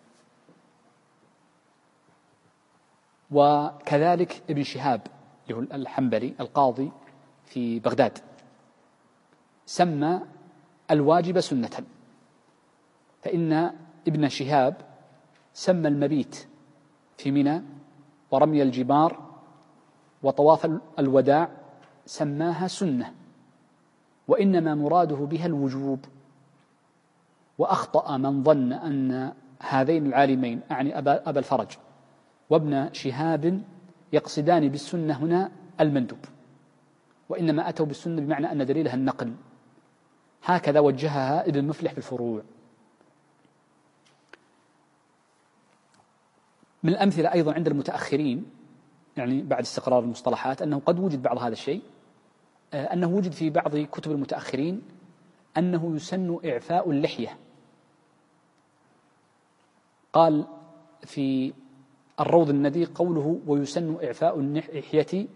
وكذلك ابن شهاب الحنبلي القاضي في بغداد سمى الواجب سنة، فإن ابن شهاب سمى المبيت في منى ورمي الجمار وطواف الوداع سماها سنة، وإنما مراده بها الوجوب. وأخطأ من ظن أن هذين العالمين أعني أبا الفرج وابن شهاب يقصدان بالسنة هنا المندوب، وإنما أتوا بالسنة بمعنى أن دليلها النقل، هكذا وجهها ابن مفلح في الفروع. من الأمثلة أيضا عند المتأخرين يعني بعد استقرار المصطلحات أنه قد وجد بعض هذا الشيء، أنه وجد في بعض كتب المتأخرين أنه يسن إعفاء اللحية. قال في الروض الندي قوله ويسن إعفاء اللحية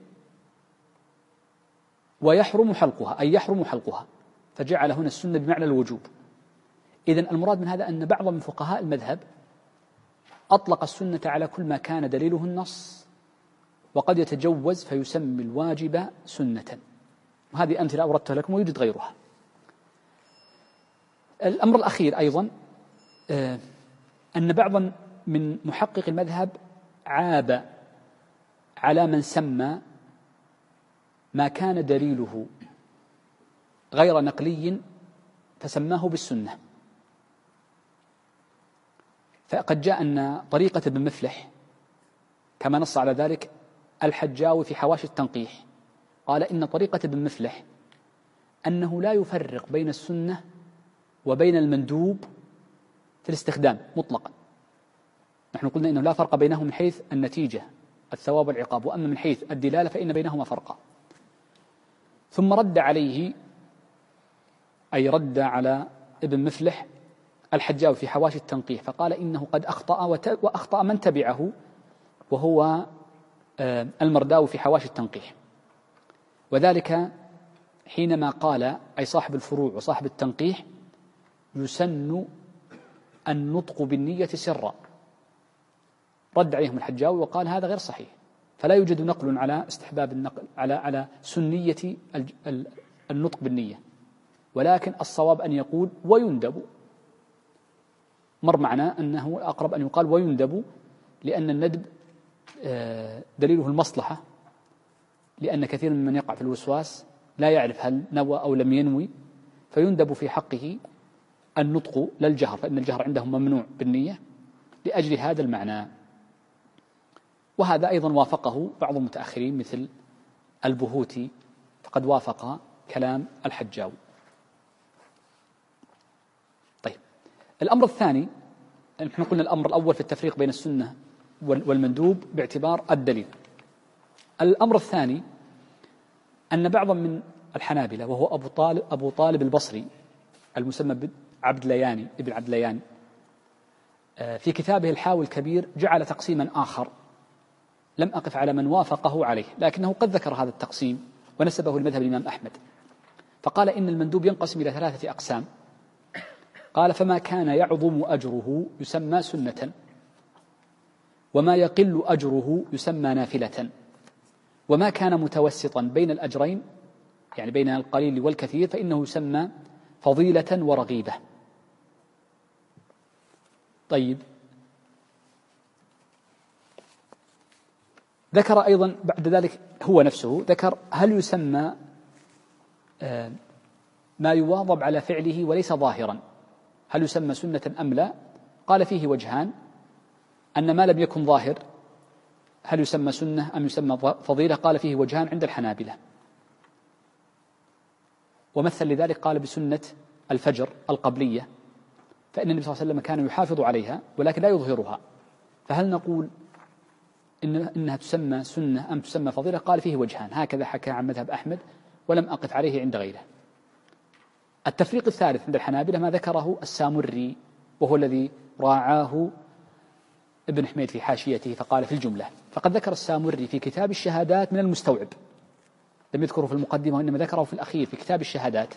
ويحرم حلقها، أي يحرم حلقها، فجعل هنا السنة بمعنى الوجوب. إذن المراد من هذا أن بعض من فقهاء المذهب أطلق السنة على كل ما كان دليله النص، وقد يتجوز فيسمي الواجب سنة، وهذه أمثلة أوردتها لكم ويوجد غيرها. الأمر الأخير أيضا أن بعضا من محقق المذهب عاب على من سمى ما كان دليله غير نقلي فسماه بالسنة. فقد جاء أن طريقة ابن مفلح كما نص على ذلك الحجاوي في حواشي التنقيح، قال إن طريقة ابن مفلح أنه لا يفرق بين السنة وبين المندوب في الاستخدام مطلقا. نحن قلنا إنه لا فرق بينهم من حيث النتيجة الثواب والعقاب، وأما من حيث الدلالة فإن بينهما فرقا. ثم رد عليه أي رد على ابن مفلح الحجاوي في حواشي التنقيح، فقال إنه قد أخطأ وأخطأ من تبعه وهو المرداوي في حواشي التنقيح، وذلك حينما قال أي صاحب الفروع وصاحب التنقيح يسن النطق بالنية سرا، رد عليهم الحجاوي وقال هذا غير صحيح، فلا يوجد نقل على استحباب النقل على سنية النطق بالنية، ولكن الصواب أن يقول ويندب. مر معنا أنه أقرب أن يقال ويندب، لأن الندب دليله المصلحة، لأن كثير من يقع في الوسواس لا يعرف هل نوى أو لم ينوي، فيندب في حقه النطق للجهر، فإن الجهر عندهم ممنوع بالنية لأجل هذا المعنى. وهذا أيضا وافقه بعض المتأخرين مثل البهوتي، فقد وافق كلام الحجاوي. طيب، الأمر الثاني، نحن قلنا الأمر الأول في التفريق بين السنة والمندوب باعتبار الدليل. الأمر الثاني أن بعضا من الحنابلة وهو أبو طالب البصري المسمى عبد لياني ابن عبد لياني في كتابه الحاوي الكبير جعل تقسيما آخر لم أقف على من وافقه عليه، لكنه قد ذكر هذا التقسيم ونسبه لمذهب الإمام أحمد، فقال إن المندوب ينقسم إلى 3 أقسام. قال فما كان يعظم أجره يسمى سنة، وما يقل أجره يسمى نافلة، وما كان متوسطا بين الأجرين يعني بين القليل والكثير فإنه يسمى فضيلة ورغيبة. طيب، ذكر أيضا بعد ذلك هو نفسه ذكر هل يسمى ما يواظب على فعله وليس ظاهرا هل يسمى سنة أم لا؟ قال فيه وجهان، أن ما لم يكن ظاهر هل يسمى سنة أم يسمى فضيلة؟ قال فيه وجهان عند الحنابلة، ومثل لذلك قال بسنة الفجر القبلية، فإن النبي صلى الله عليه وسلم كان يحافظ عليها ولكن لا يظهرها، فهل نقول إنها تسمى سنة أم تسمى فضيلة؟ قال فيه وجهان، هكذا حكى عن مذهب أحمد ولم أقف عليه عند غيره. التفريق الثالث عند الحنابلة ما ذكره السامري، وهو الذي راعاه ابن حميد في حاشيته فقال في الجملة. فقد ذكر السامري في كتاب الشهادات من المستوعب، لم يذكره في المقدمة وإنما ذكره في الأخير في كتاب الشهادات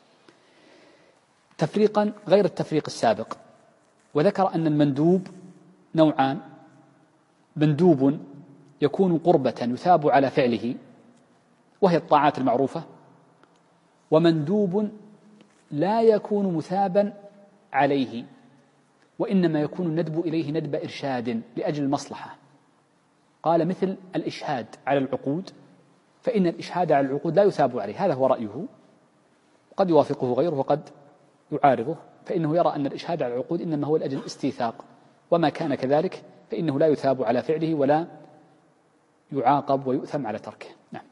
تفريقا غير التفريق السابق، وذكر أن المندوب نوعان: مندوب يكون قربة يثاب على فعله وهي الطاعات المعروفة، ومندوب لا يكون مثابا عليه وإنما يكون الندب إليه ندب إرشاد لأجل المصلحة. قال مثل الإشهاد على العقود، فإن الإشهاد على العقود لا يثاب عليه، هذا هو رأيه، قد يوافقه غيره وقد يعارضه، فإنه يرى أن الإشهاد على العقود إنما هو لأجل الاستيثاق، وما كان كذلك فإنه لا يثاب على فعله ولا يعاقب ويؤثم على تركه. نعم.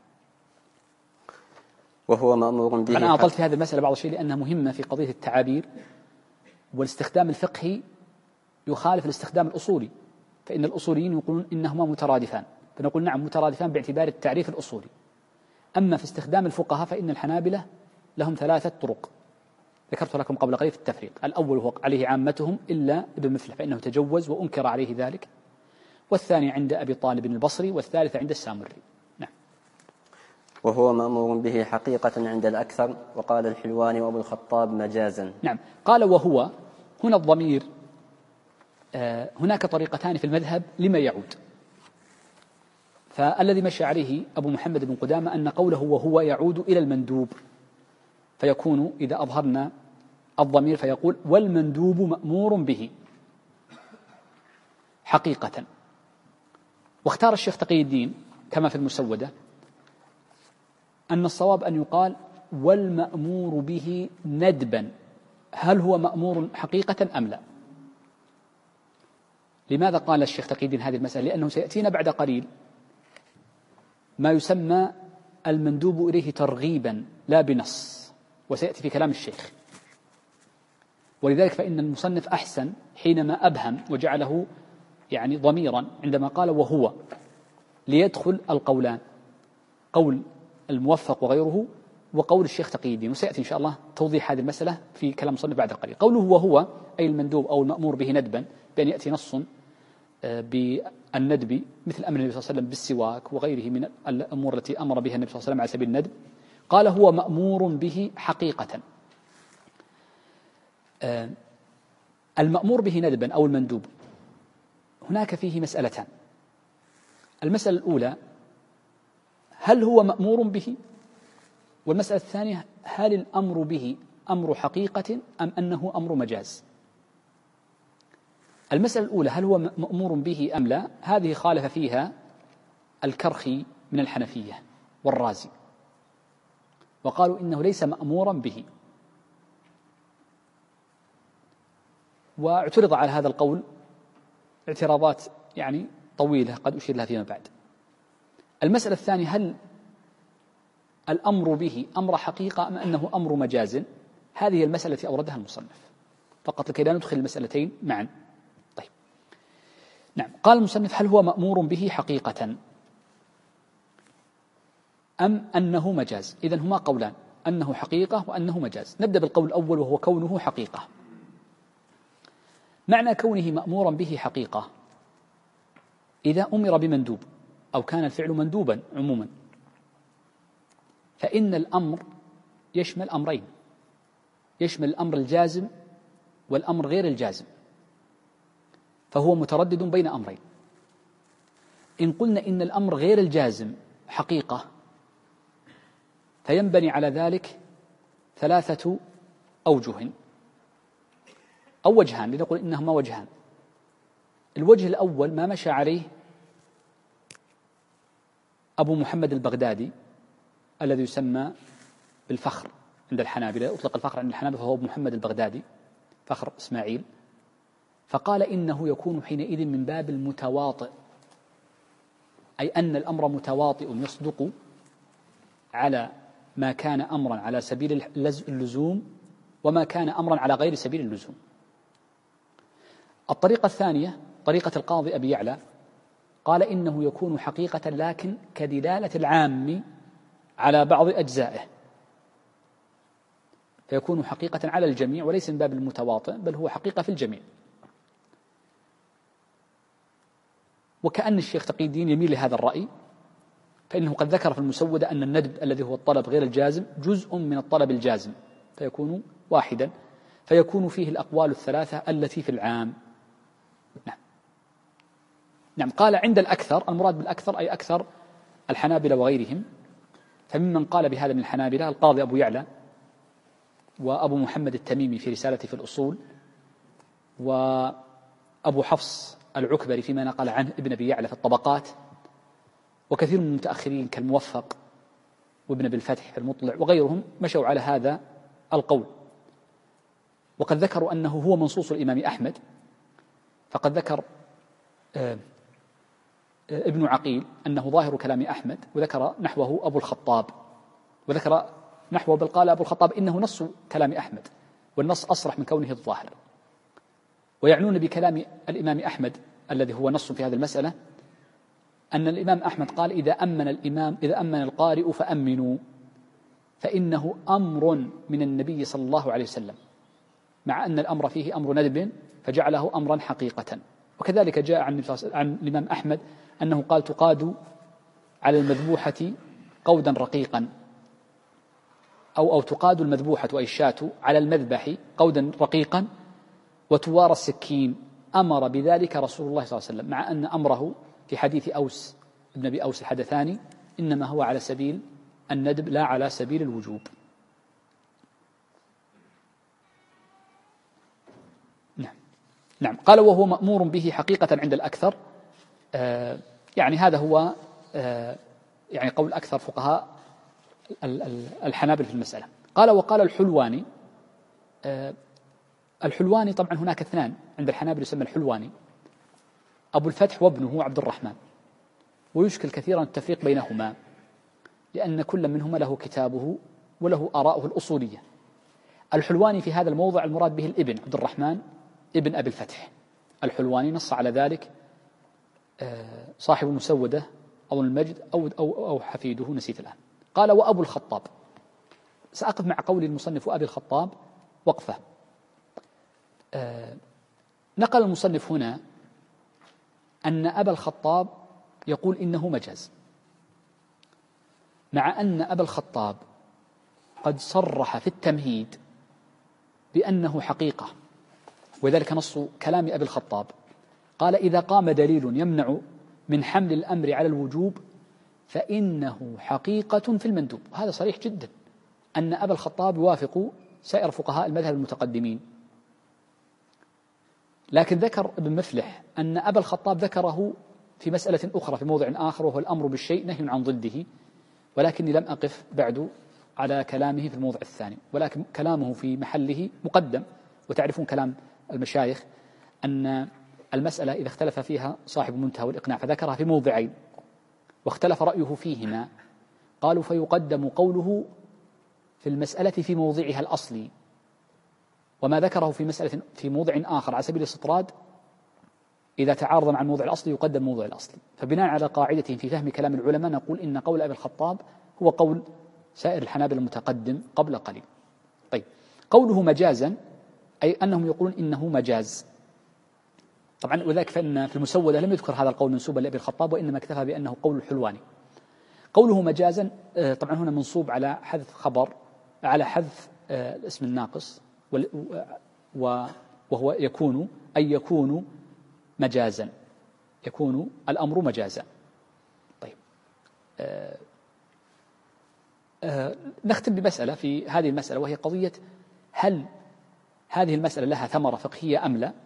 وهو مأمور به.
أنا أطلت في هذه المسألة بعض الشيء لأنها مهمة في قضية التعابير، والاستخدام الفقهي يخالف الاستخدام الأصولي، فإن الأصوليين يقولون إنهما مترادفان، فنقول نعم مترادفان باعتبار التعريف الأصولي. أما في استخدام الفقهاء فإن الحنابلة لهم 3 طرق ذكرت لكم قبل قليل في التفريق. الأول هو عليه عامتهم إلا ابن مفلح فإنه تجوز وأنكر عليه ذلك، والثاني عند أبي طالب البصري، والثالث عند السامري. نعم.
وهو مأمور به حقيقة عند الأكثر، وقال الحلواني وأبو الخطاب مجازا.
نعم. قال وهو هنا الضمير، هناك طريقتان في المذهب لما يعود، فالذي مشى عليه أبو محمد بن قدامة أن قوله وهو يعود إلى المندوب، فيكون إذا أظهرنا الضمير فيقول والمندوب مأمور به حقيقة. واختار الشيخ تقي الدين كما في المسودة أن الصواب أن يقال والمأمور به ندبا، هل هو مأمور حقيقة أم لا؟ لماذا قال الشيخ تقي الدين هذه المسألة؟ لأنه سيأتينا بعد قليل ما يسمى المندوب إليه ترغيبا لا بنص، وسيأتي في كلام الشيخ، ولذلك فإن المصنف أحسن حينما أبهم وجعله يعني ضميرا عندما قال وهو، ليدخل القولان، قول الموفق وغيره وقول الشيخ تقي الدين، وسيأتي إن شاء الله توضيح هذه المسألة في كلام المصنف بعد قليل. قوله وهو أي المندوب أو المأمور به ندبا، بأن يأتي نص بالندب مثل أمر النبي صلى الله عليه وسلم بالسواك وغيره من الأمور التي أمر بها النبي صلى الله عليه وسلم على سبيل الندب. قال هو مأمور به حقيقة. المأمور به ندبا أو المندوب هناك فيه مسألتان. المسألة الأولى هل هو مأمور به، والمسألة الثانية هل الأمر به أمر حقيقة أم أنه أمر مجاز. المسألة الأولى هل هو مأمور به أم لا، هذه خالف فيها الكرخي من الحنفية والرازي، وقالوا إنه ليس مأمورا به، واعترض على هذا القول اعتراضات يعني طويلة قد أشير لها فيما بعد. المسألة الثانية هل الأمر به أمر حقيقة أم أنه أمر مجاز، هذه المسألة التي أوردها المصنف فقط لكي لا ندخل المسألتين معا. طيب نعم. قال المصنف هل هو مأمور به حقيقة أم أنه مجاز؟ إذن هما قولان، أنه حقيقة وأنه مجاز. نبدأ بالقول الأول وهو كونه حقيقة. معنى كونه مأمورا به حقيقة إذا أمر بمندوب أو كان الفعل مندوبا عموما فإن الأمر يشمل أمرين، يشمل الأمر الجازم والأمر غير الجازم، فهو متردد بين أمرين. إن قلنا إن الأمر غير الجازم حقيقة فينبني على ذلك 3 أوجه أو وجهان، لنقول إنهما وجهان. الوجه الأول ما مشى عليه أبو محمد البغدادي الذي يسمى بالفخر عند الحنابلة، أطلق الفخر عند الحنابلة فهو أبو محمد البغدادي فخر إسماعيل، فقال إنه يكون حينئذ من باب المتواطئ، أي أن الأمر متواطئ يصدق على ما كان أمرا على سبيل اللزوم وما كان أمرا على غير سبيل اللزوم. الطريقة الثانية طريقة القاضي أبي يعلى، قال إنه يكون حقيقة لكن كدلالة العام على بعض أجزائه، فيكون حقيقة على الجميع وليس من باب المتواطئ، بل هو حقيقة في الجميع. وكأن الشيخ تقي الدين يميل لهذا الرأي، فإنه قد ذكر في المسودة أن الندب الذي هو الطلب غير الجازم جزء من الطلب الجازم، فيكون واحدا، فيكون فيه الأقوال الثلاثة التي في العام. نعم. قال عند الأكثر، المراد بالأكثر أي أكثر الحنابلة وغيرهم، فممن قال بهذا من الحنابلة القاضي أبو يعلى وأبو محمد التميمي في رسالته في الأصول، وأبو حفص العكبري فيما نقل عنه ابن أبي يعلى في الطبقات، وكثير من المتأخرين كالموفق وابن أبي الفتح في المطلع وغيرهم مشوا على هذا القول. وقد ذكروا أنه هو منصوص الإمام أحمد، فقد ذكر ابن عقيل أنه ظاهر كلام أحمد، وذكر نحوه أبو الخطاب، وذكر نحوه بل قال أبو الخطاب إنه نص كلام أحمد، والنص أصرح من كونه الظاهر. ويعنون بكلام الإمام أحمد الذي هو نص في هذه المسألة أن الإمام أحمد قال إذا أمن القارئ فأمنوا، فإنه أمر من النبي صلى الله عليه وسلم، مع أن الأمر فيه أمر ندب فجعله أمرا حقيقة. وكذلك جاء عن الإمام أحمد أنه قال تقاد على المذبوحة قودا رقيقا، أو تقاد المذبوحة أي الشاة على المذبح قودا رقيقا وتوارى السكين، أمر بذلك رسول الله صلى الله عليه وسلم، مع أن أمره في حديث أوس ابن أبي أوس الحدثاني إنما هو على سبيل الندب لا على سبيل الوجوب. نعم. قال وهو مأمور به حقيقة عند الأكثر، يعني هذا هو يعني قول أكثر فقهاء الحنابلة في المسألة. قال وقال الحلواني، الحلواني طبعا هناك اثنان عند الحنابلة يسمى الحلواني، أبو الفتح وابنه عبد الرحمن، ويشكل كثيرا التفريق بينهما لأن كل منهما له كتابه وله آراءه الأصولية. الحلواني في هذا الموضع المراد به الابن عبد الرحمن ابن أبي الفتح الحلواني، نص على ذلك صاحب المسودة أو المجد أو حفيده نسيت الآن. قال وأبو الخطاب، سأقف مع قول المصنف أبي الخطاب وقفة. نقل المصنف هنا أن أبا الخطاب يقول إنه مجاز، مع أن أبا الخطاب قد صرح في التمهيد بأنه حقيقة، وذلك نص كلام أبي الخطاب. قال إذا قام دليل يمنع من حمل الأمر على الوجوب فإنه حقيقة في المندوب. هذا صريح جدا أن أبا الخطاب يوافق سائر فقهاء المذهب المتقدمين. لكن ذكر ابن مفلح أن أبا الخطاب ذكره في مسألة أخرى في موضع آخر، وهو الأمر بالشيء نهي عن ضده، ولكني لم أقف بعد على كلامه في الموضع الثاني، ولكن كلامه في محله مقدم. وتعرفون كلام المشايخ أن المسألة إذا اختلف فيها صاحب المنتهى والإقناع فذكرها في موضعين واختلف رأيه فيهما، قالوا فيقدم قوله في المسألة في موضعها الأصلي، وما ذكره في مسألة في موضع آخر على سبيل الاستطراد إذا تعارض مع الموضع الأصلي يقدم موضع الأصلي. فبناء على قاعدة في فهم كلام العلماء نقول إن قول أبي الخطاب هو قول سائر الحنابلة المتقدم قبل قليل. طيب، قوله مجازا أي أنهم يقولون إنه مجاز. طبعا وذلك فإن في المسودة لم يذكر هذا القول منسوبا لأبي الخطاب، وإنما اكتفى بأنه قول الحلواني. قوله مجازا طبعا هنا منصوب على حذف خبر، على حذف الاسم الناقص، وهو يكون أي يكون مجازا، يكون الأمر مجازا. طيب، نختم بمسألة في هذه المسألة، وهي قضية هل هذه المسألة لها ثمرة فقهية أم لا؟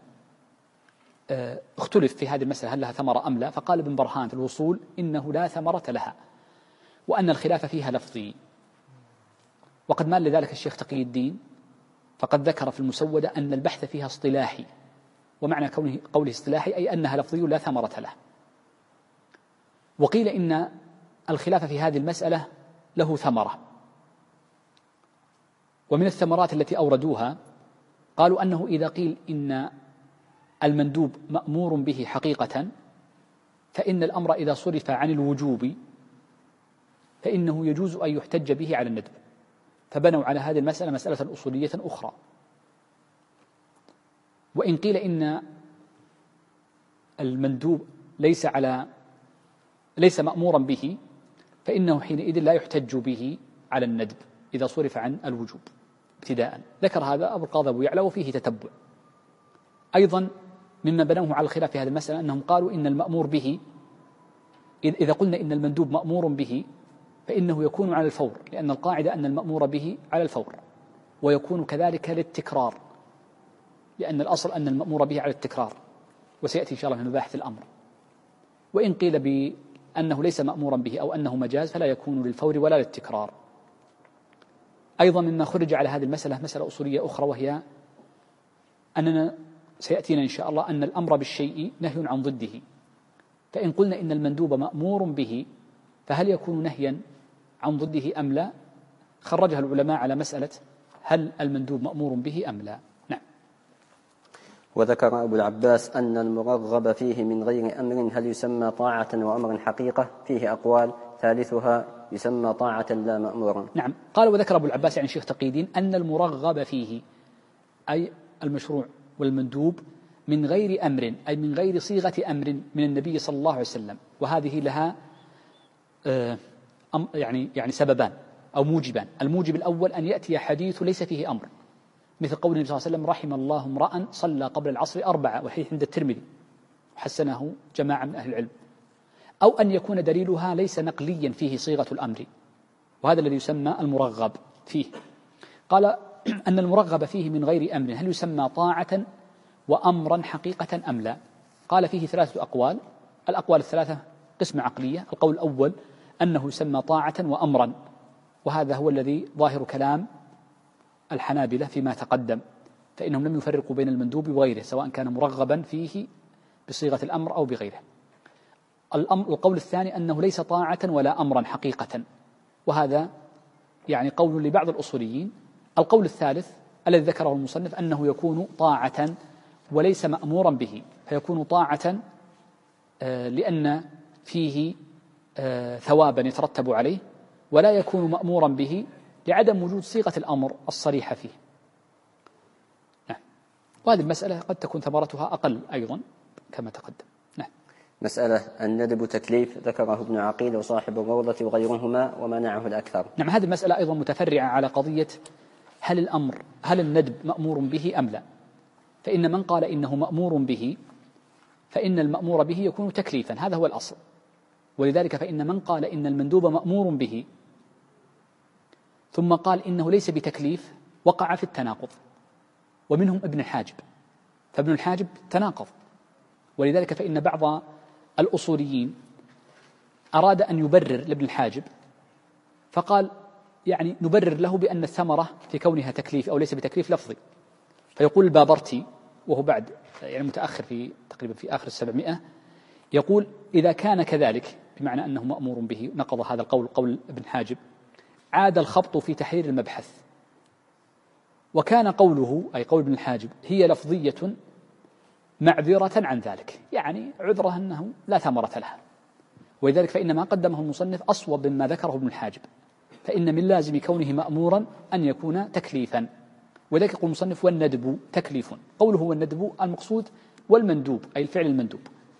اختلف في هذه المسألة هل لها ثمرة أم لا، فقال ابن برهان في الوصول إنه لا ثمرة لها، وأن الخلاف فيها لفظي. وقد مال لذلك الشيخ تقي الدين، فقد ذكر في المسودة أن البحث فيها اصطلاحي، ومعنى قوله اصطلاحي أي أنها لفظي لا ثمرة له. وقيل إن الخلاف في هذه المسألة له ثمرة، ومن الثمرات التي أوردوها قالوا أنه إذا قيل إن المندوب مأمور به حقيقة فإن الأمر إذا صرف عن الوجوب فإنه يجوز أن يحتج به على الندب، فبنوا على هذه المسألة مسألة أصولية أخرى. وإن قيل إن المندوب ليس مأمورا به، فإنه حينئذ لا يحتج به على الندب إذا صرف عن الوجوب ابتداء. ذكر هذا أبو القاضي أبو يعلى وفيه تتبع. أيضا مما بنوه على الخلاف في هذه المسألة أنهم قالوا إن المأمور به، إذا قلنا إن المندوب مأمور به فإنه يكون على الفور، لأن القاعدة أن المأمور به على الفور، ويكون كذلك للتكرار، لأن الأصل أن المأمور به على التكرار، وسيأتي إن شاء الله في مباحث الأمر. وإن قيل بأنه ليس مأمورا به أو أنه مجاز فلا يكون للفور ولا للتكرار. أيضا مما خرج على هذه المسألة مسألة أصولية أخرى، وهي أننا سيأتينا إن شاء الله أن الأمر بالشيء نهي عن ضده، فإن قلنا إن المندوب مأمور به فهل يكون نهيا عن ضده أم لا؟ خرجها العلماء على مسألة هل المندوب مأمور به أم لا. نعم.
وذكر أبو العباس أن المرغب فيه من غير أمر هل يسمى طاعة وأمر حقيقة؟ فيه أقوال، ثالثها يسمى طاعة لا مأمورا.
نعم. قال وذكر أبو العباس يعني شيخ تقي الدين أن المرغب فيه أي المشروع والمندوب من غير أمر، أي من غير صيغة أمر من النبي صلى الله عليه وسلم، وهذه لها يعني سببان أو موجبان. الموجب الأول أن يأتي حديث ليس فيه أمر، مثل قول النبي صلى الله عليه وسلم رحم الله امرأ صلى قبل العصر 4، وحديث عند الترمذي وحسنه جماعة من أهل العلم. أو أن يكون دليلها ليس نقليا فيه صيغة الأمر، وهذا الذي يسمى المرغب فيه. قال أن المرغب فيه من غير أمر هل يسمى طاعة وأمرا حقيقة أم لا؟ قال فيه 3 أقوال. الأقوال ال3 قسم عقلية. القول الأول أنه يسمى طاعة وأمرا، وهذا هو الذي ظاهر كلام الحنابلة فيما تقدم، فإنهم لم يفرقوا بين المندوب وغيره سواء كان مرغبا فيه بصيغة الأمر أو بغيره. القول الثاني أنه ليس طاعة ولا أمرا حقيقة، وهذا يعني قول لبعض الأصوليين. القول الثالث الذي ذكره المصنف أنه يكون طاعة وليس مأمورا به، فيكون طاعة لأن فيه ثوابا يترتب عليه، ولا يكون مأمورا به لعدم وجود صيغة الأمر الصريحة فيه. نعم. وهذه المسألة قد تكون ثمرتها أقل أيضا كما تقدم. نعم.
مسألة الندب تكليف، ذكره ابن عقيل وصاحب الروضة وغيرهما ومنعه الأكثر.
نعم. هذه المسألة أيضا متفرعة على قضية هل الندب مأمور به أم لا. فإن من قال إنه مأمور به فإن المأمور به يكون تكليفا، هذا هو الأصل. ولذلك فإن من قال إن المندوب مأمور به ثم قال إنه ليس بتكليف وقع في التناقض، ومنهم ابن الحاجب. فابن الحاجب تناقض، ولذلك فإن بعض الأصوليين أراد أن يبرر لابن الحاجب فقال يعني نبرر له بأن الثمرة في كونها تكليف أو ليس بتكليف لفظي. فيقول البابرتي وهو بعد يعني متأخر تقريبا في آخر 700، يقول إذا كان كذلك بمعنى أنه مأمور به، نقض هذا القول قول ابن حاجب، عاد الخبط في تحرير المبحث، وكان قوله أي قول ابن الحاجب هي لفظية معذرة عن ذلك، يعني عذره أنه لا ثمرة لها. ولذلك فإن ما قدمه المصنف أصوب مما ذكره ابن الحاجب، فإن من لازم كونه مأمورا أن يكون تكليفا. ولذلك يقول المصنف والندب تكليف. قوله والندب المقصود والمندوب أي الفعل المندوب.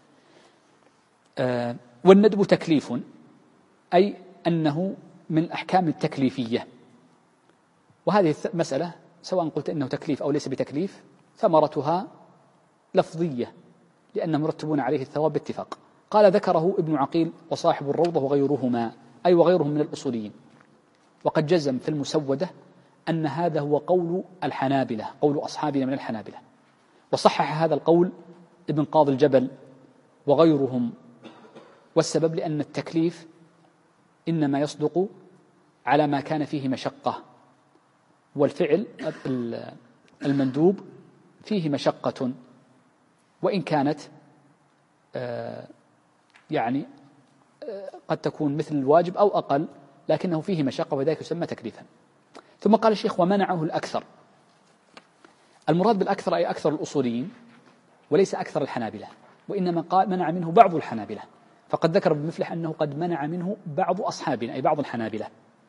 والندب تكليف أي أنه من الأحكام التكليفية. وهذه المسألة سواء قلت إنه تكليف أو ليس بتكليف ثمرتها لفظية، لأنهم مرتبون عليه الثواب باتفاق. قال ذكره ابن عقيل وصاحب الروضة وغيرهما، أي وغيرهم من الأصوليين. وقد جزم في المسودة أن هذا هو قول الحنابلة، قول أصحابنا من الحنابلة. وصحح هذا القول ابن قاضي الجبل وغيرهم، والسبب لأن التكليف إنما يصدق على ما كان فيه مشقة، والفعل المندوب فيه مشقة وإن كانت يعني قد تكون مثل الواجب أو أقل، لكنه فيه مشقة وذلك يسمى تكليفا. ثم قال الشيخ ومنعه الأكثر. المراد بالأكثر أي أكثر الأصوليين وليس أكثر الحنابلة، وإنما قال منع منه بعض الحنابلة. فقد ذكر ابن مفلح أنه قد منع منه بعض أصحابنا أي بعض الحنابلة.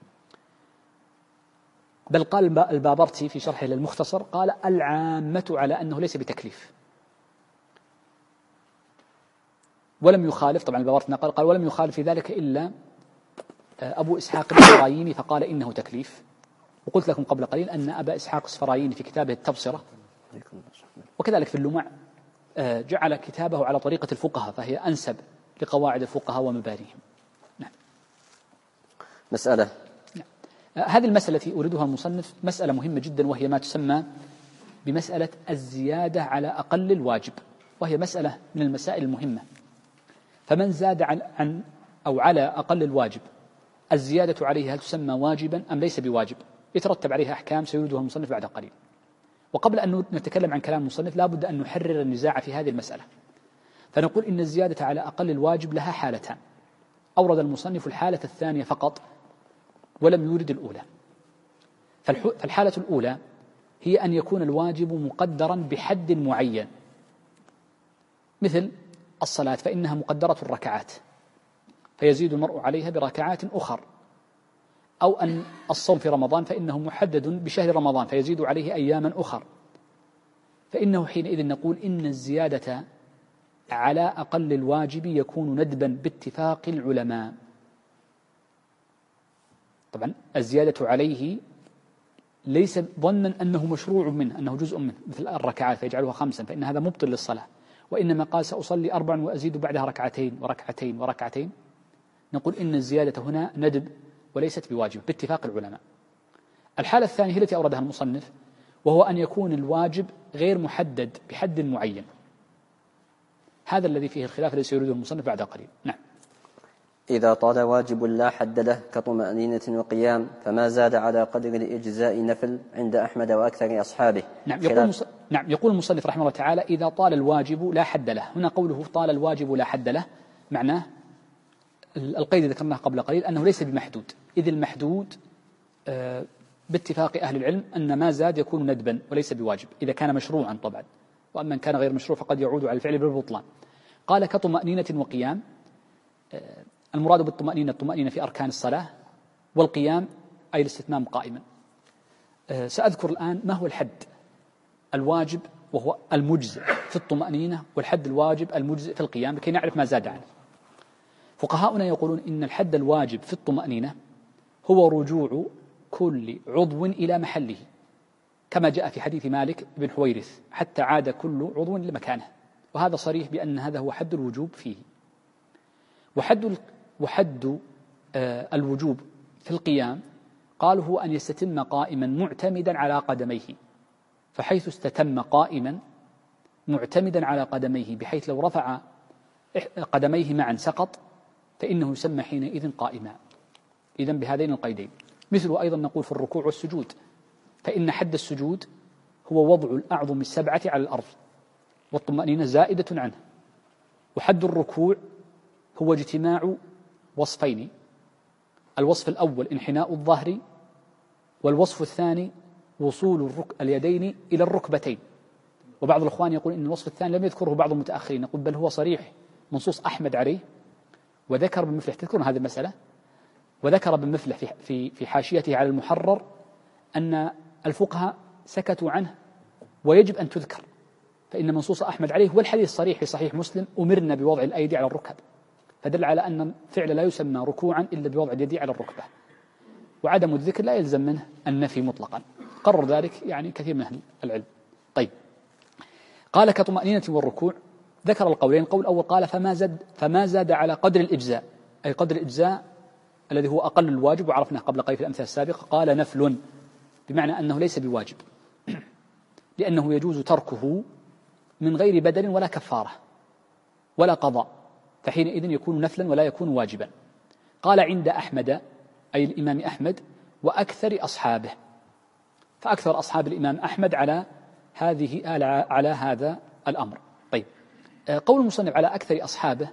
بل قال البابرتي في شرحه للمختصر قال العامة على أنه ليس بتكليف. ولم يخالف، طبعا البوارث نقل قال ولم يخالف في ذلك إلا أبو إسحاق السفرايني فقال إنه تكليف. وقلت لكم قبل قليل أن أبا إسحاق السفرايني في كتابه التبصرة وكذلك في اللمع جعل كتابه على طريقة الفقهاء، فهي أنسب لقواعد الفقهاء ومبانيهم. نعم.
مسألة.
نعم. هذه المسألة التي أريدها المصنف مسألة مهمة جدا، وهي ما تسمى بمسألة الزيادة على أقل الواجب، وهي مسألة من المسائل المهمة. فمن زاد عن أو على أقل الواجب، الزيادة عليه هل تسمى واجبا أم ليس بواجب؟ يترتب عليها أحكام سيردها المصنف بعد قليل. وقبل أن نتكلم عن كلام المصنف لا بد أن نحرر النزاع في هذه المسألة. فنقول إن الزيادة على أقل الواجب لها حالتان، أورد المصنف الحالة الثانية فقط ولم يورد الأولى. فالحالة الأولى هي أن يكون الواجب مقدرا بحد معين، مثل الصلاة فإنها مقدرة الركعات فيزيد المرء عليها بركعات أخر، أو أن الصوم في رمضان فإنه محدد بشهر رمضان فيزيد عليه أياما أخر، فإنه حينئذ نقول إن الزيادة على أقل الواجب يكون ندبا باتفاق العلماء. طبعا الزيادة عليه ليس ظنا أنه مشروع منه، أنه جزء منه، مثل الركعات فيجعلها 5 فإن هذا مبطل للصلاة، وإنما قال سأصلي 4 وأزيد بعدها ركعتين وركعتين وركعتين، نقول إن الزيادة هنا ندب وليست بواجب باتفاق العلماء. الحالة الثانية هي التي أوردها المصنف، وهو أن يكون الواجب غير محدد بحد معين، هذا الذي فيه الخلاف الذي سيريده المصنف بعد قليل. نعم.
إذا طال واجب لا حد له كطمأنينة وقيام فما زاد على قدر الإجزاء نفل عند أحمد وأكثر أصحابه.
نعم يقول المصنف رحمه الله تعالى إذا طال الواجب لا حد له. هنا قوله طال الواجب لا حد له معناه القيد ذكرناه قبل قليل أنه ليس بمحدود، إذ المحدود باتفاق أهل العلم أن ما زاد يكون ندبا وليس بواجب إذا كان مشروعا طبعا، وأما إن كان غير مشروع فقد يعود على الفعل بالبطلان. قال كطمأنينة وقيام، المراد بالطمأنينة الطمأنينة في أركان الصلاة، والقيام أي الاستتمام قائما. سأذكر الآن ما هو الحد الواجب وهو المجزئ في الطمأنينة، والحد الواجب المجزئ في القيام لكي نعرف ما زاد عنه. فقهاؤنا يقولون إن الحد الواجب في الطمأنينة هو رجوع كل عضو إلى محله، كما جاء في حديث مالك بن حويرث حتى عاد كل عضو لمكانه، وهذا صريح بأن هذا هو حد الوجوب فيه. وحد الوجوب في القيام قالوا هو أن يستتم قائما معتمدا على قدميه، فحيث استتم قائما معتمدا على قدميه بحيث لو رفع قدميه معا سقط فإنه يسمى حينئذ قائما. إذن بهذين القيدين. مثل أيضا نقول في الركوع والسجود، فإن حد السجود هو وضع الأعظم السبعة على الأرض والطمأنينة زائدة عنه، وحد الركوع هو اجتماع وصفين، الوصف الأول انحناء الظهر، والوصف الثاني وصول اليدين إلى الركبتين. وبعض الأخوان يقول إن الوصف الثاني لم يذكره بعض المتأخرين، نقول بل هو صريح منصوص أحمد عليه، وذكر بن مفلح، تذكرون هذه المسألة، وذكر بن مفلح في حاشيته على المحرر أن الفقهاء سكتوا عنه ويجب أن تذكر، فإن منصوص أحمد عليه والحديث صريح في صحيح مسلم أمرنا بوضع الأيدي على الركب، فدل على أن الفعل لا يسمى ركوعا إلا بوضع اليد على الركبة، وعدم الذكر لا يلزم منه النفي مطلقا، قرر ذلك يعني كثير من أهل العلم. طيب، قال كطمأنينة والركوع، ذكر القولين. القول الأول قال فما زاد على قدر الإجزاء، أي قدر الإجزاء الذي هو أقل الواجب، وعرفناه قبل قليل في الأمثلة السابقة. قال نفل، بمعنى أنه ليس بواجب، لأنه يجوز تركه من غير بدل ولا كفارة ولا قضاء، فحينئذ يكون نفلا ولا يكون واجبا. قال عند أحمد، أي الإمام أحمد، وأكثر أصحابه، فأكثر أصحاب الإمام أحمد على هذا الأمر. طيب، قول المصنف على أكثر أصحابه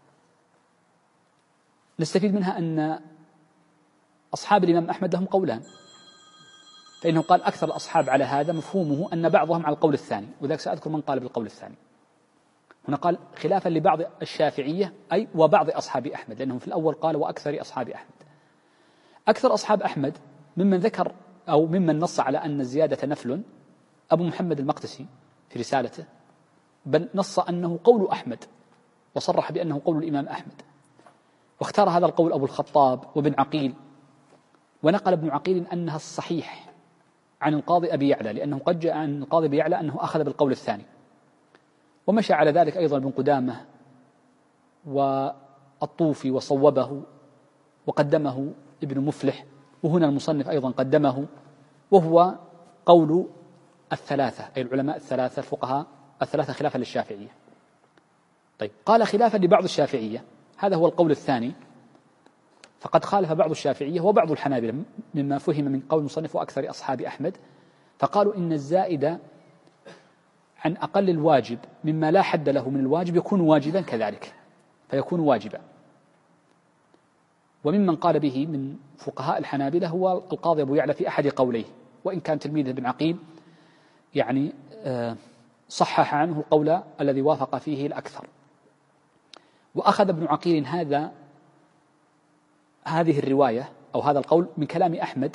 نستفيد منها أن أصحاب الإمام أحمد لهم قولان، فإنه قال أكثر الأصحاب على هذا مفهومه أن بعضهم على القول الثاني، وذلك سأذكر من قال بالقول الثاني. هنا قال خلافا لبعض الشافعية أي وبعض أصحاب أحمد، لأنهم في الأول قال وأكثر أصحاب أحمد. أكثر أصحاب أحمد ممن ذكر أو ممن نص على أن الزيادة نفل أبو محمد المقدسي في رسالته، بل نص أنه قول أحمد وصرح بأنه قول الإمام أحمد، واختار هذا القول أبو الخطاب وابن عقيل، ونقل ابن عقيل أنها الصحيح عن القاضي أبي يعلى، لأنه قد جاء عن القاضي أبي يعلى أنه أخذ بالقول الثاني، ومشى على ذلك أيضا ابن قدامة والطوفي وصوبه وقدمه ابن مفلح، وهنا المصنف أيضا قدمه، وهو قول الثلاثة أي العلماء الثلاثة الفقهاء الثلاثة خلافا للشافعية. طيب، قال خلافا لبعض الشافعية، هذا هو القول الثاني، فقد خالف بعض الشافعية وبعض الحنابلة مما فهم من قول المصنف وأكثر أصحاب أحمد، فقالوا إن الزائد عن أقل الواجب مما لا حد له من الواجب يكون واجبا كذلك، فيكون واجبا. وممن قال به من فقهاء الحنابلة هو القاضي أبو يعلى في أحد قوليه، وإن كان تلميذه ابن عقيل يعني صحح عنه القول الذي وافق فيه الأكثر. وأخذ ابن عقيل هذه الرواية أو هذا القول من كلام أحمد،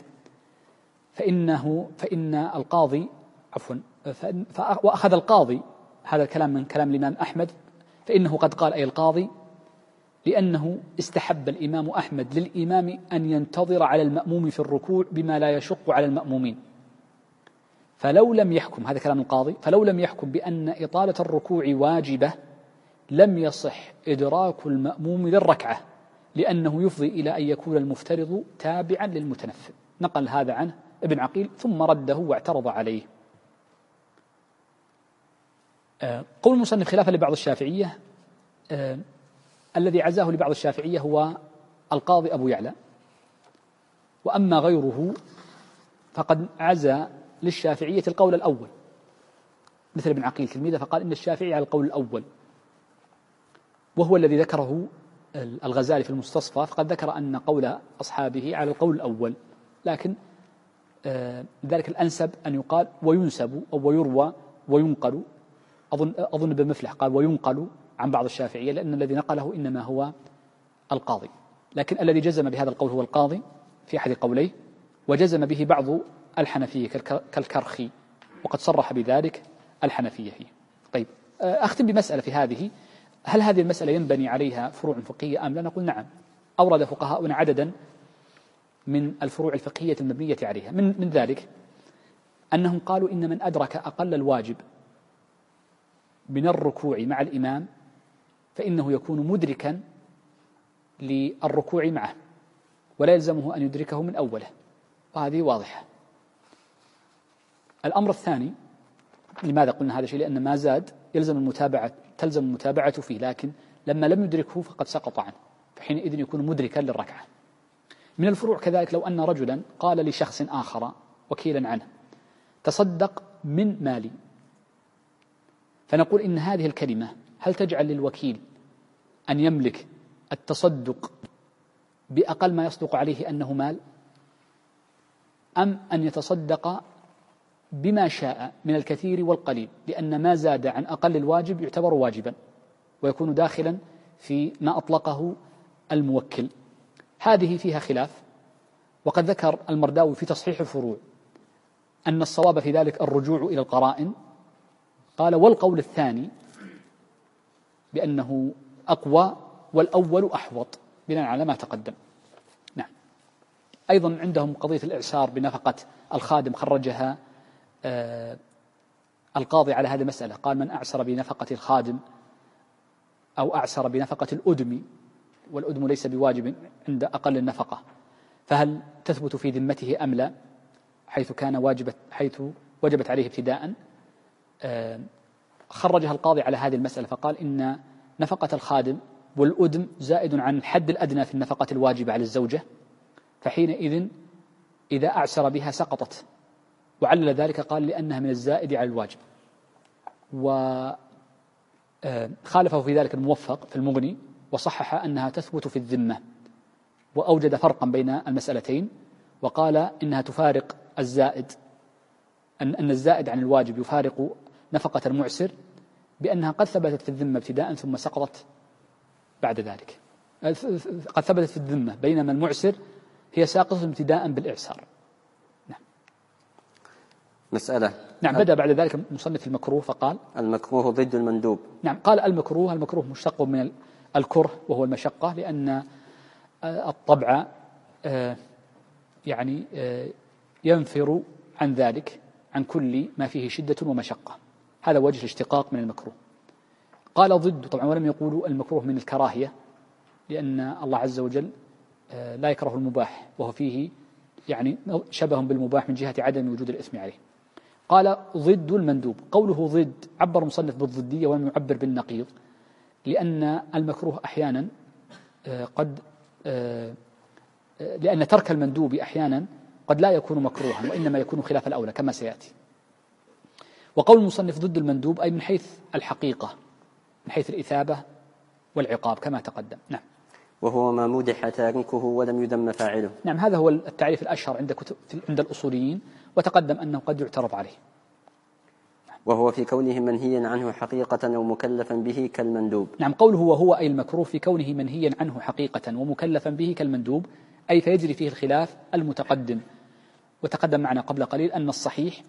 فإن القاضي وأخذ القاضي هذا الكلام من كلام الإمام أحمد، فإنه قد قال أي القاضي لأنه استحب الإمام أحمد للإمام أن ينتظر على المأموم في الركوع بما لا يشق على المأمومين، فلو لم يحكم، هذا كلام القاضي، فلو لم يحكم بأن إطالة الركوع واجبة لم يصح إدراك المأموم للركعة، لأنه يفضي إلى أن يكون المفترض تابعا للمتنفل. نقل هذا عنه ابن عقيل ثم رده واعترض عليه. قول المصنف خلافا لبعض الشافعية، الذي عزاه لبعض الشافعية هو القاضي أبو يعلى، وأما غيره فقد عزى للشافعية القول الأول، مثل ابن عقيل تلميذه فقال إن الشافعي على القول الأول، وهو الذي ذكره الغزالي في المستصفى، فقد ذكر أن قول أصحابه على القول الأول، لكن ذلك الأنسب أن يقال وينسب أو ويروى وينقل. أظن ابن مفلح قال وينقل عن بعض الشافعية، لأن الذي نقله إنما هو القاضي، لكن الذي جزم بهذا القول هو القاضي في أحد قوليه، وجزم به بعض الحنفية كالكرخي، وقد صرح بذلك الحنفية فيه. طيب، أختم بمسألة في هذه، هل هذه المسألة ينبني عليها فروع فقهية أم لا؟ نقول نعم، أورد فقهاؤنا عددا من الفروع الفقهية المبنية عليها، من ذلك أنهم قالوا إن من أدرك أقل الواجب من الركوع مع الإمام فإنه يكون مدركا للركوع معه، ولا يلزمه أن يدركه من أوله، وهذه واضحة. الأمر الثاني، لماذا قلنا هذا الشيء؟ لأن ما زاد تلزم المتابعة فيه، لكن لما لم يدركه فقد سقط عنه، فحينئذ يكون مدركا للركعة. من الفروع كذلك لو أن رجلا قال لشخص آخر وكيلا عنه تصدق من مالي، فنقول إن هذه الكلمة هل تجعل للوكيل أن يملك التصدق بأقل ما يصدق عليه أنه مال، أم أن يتصدق بما شاء من الكثير والقليل، لأن ما زاد عن أقل الواجب يعتبر واجبا ويكون داخلا في ما أطلقه الموكل؟ هذه فيها خلاف، وقد ذكر المرداوي في تصحيح الفروع أن الصواب في ذلك الرجوع إلى القرائن. قال والقول الثاني بأنه أقوى والأول أحوط بناء على ما تقدم. نعم. أيضا عندهم قضية الإعسار بنفقة الخادم، خرجها القاضي على هذه المسألة، قال من أعسر بنفقة الخادم أو أعسر بنفقة الأدم، والأدم ليس بواجب عند أقل النفقة، فهل تثبت في ذمته أم لا، حيث وجبت عليه ابتداء؟ خرجها القاضي على هذه المسألة فقال إن نفقة الخادم والأدم زائد عن الحد الأدنى في النفقة الواجبة على الزوجة، فحينئذ إذا أعسر بها سقطت، وعلل ذلك قال لأنها من الزائد على الواجب. وخالفه في ذلك الموفق في المغني، وصحح أنها تثبت في الذمة، وأوجد فرقا بين المسألتين، وقال إنها تفارق الزائد، أن الزائد عن الواجب يفارق نفقة المعسر، بأنها قد ثبتت في الذمة ابتداء ثم سقطت بعد ذلك. قد ثبتت في الذمة، بينما المعسر هي ساقطة ابتداء بالإعسار. نعم.
مسألة.
نعم. بدأ بعد ذلك مصنف المكروه فقال
المكروه ضد المندوب.
نعم. قال المكروه مشتق من الكره وهو المشقة، لأن الطبع يعني ينفر عن ذلك، عن كل ما فيه شدة ومشقة. هذا وجه الاشتقاق من المكروه. قال ضد، طبعا ولم يقولوا المكروه من الكراهية، لأن الله عز وجل لا يكره المباح، وهو فيه يعني شبه بالمباح من جهة عدم وجود الإثم عليه. قال ضد المندوب. قوله ضد عبر المصنف بالضدية ولم يعبر بالنقيض، لأن المكروه أحيانا لأن ترك المندوب أحيانا قد لا يكون مكروها، وإنما يكون خلاف الأولى كما سيأتي. وقول المصنف ضد المندوب أي من حيث الحقيقة، من حيث الإثابة والعقاب كما تقدم. نعم.
وهو ما مدح تاركه ولم يذم فاعله.
نعم. هذا هو التعريف الأشهر عند الأصوليين، وتقدم أنه قد يعترض عليه.
وهو في كونه منهيا عنه حقيقة أو مكلفا به كالمندوب.
نعم. قوله وهو أي المكروه في كونه منهيا عنه حقيقة ومكلفا به كالمندوب، أي فيجري فيه الخلاف المتقدم. وتقدم معنا قبل قليل أن الصحيح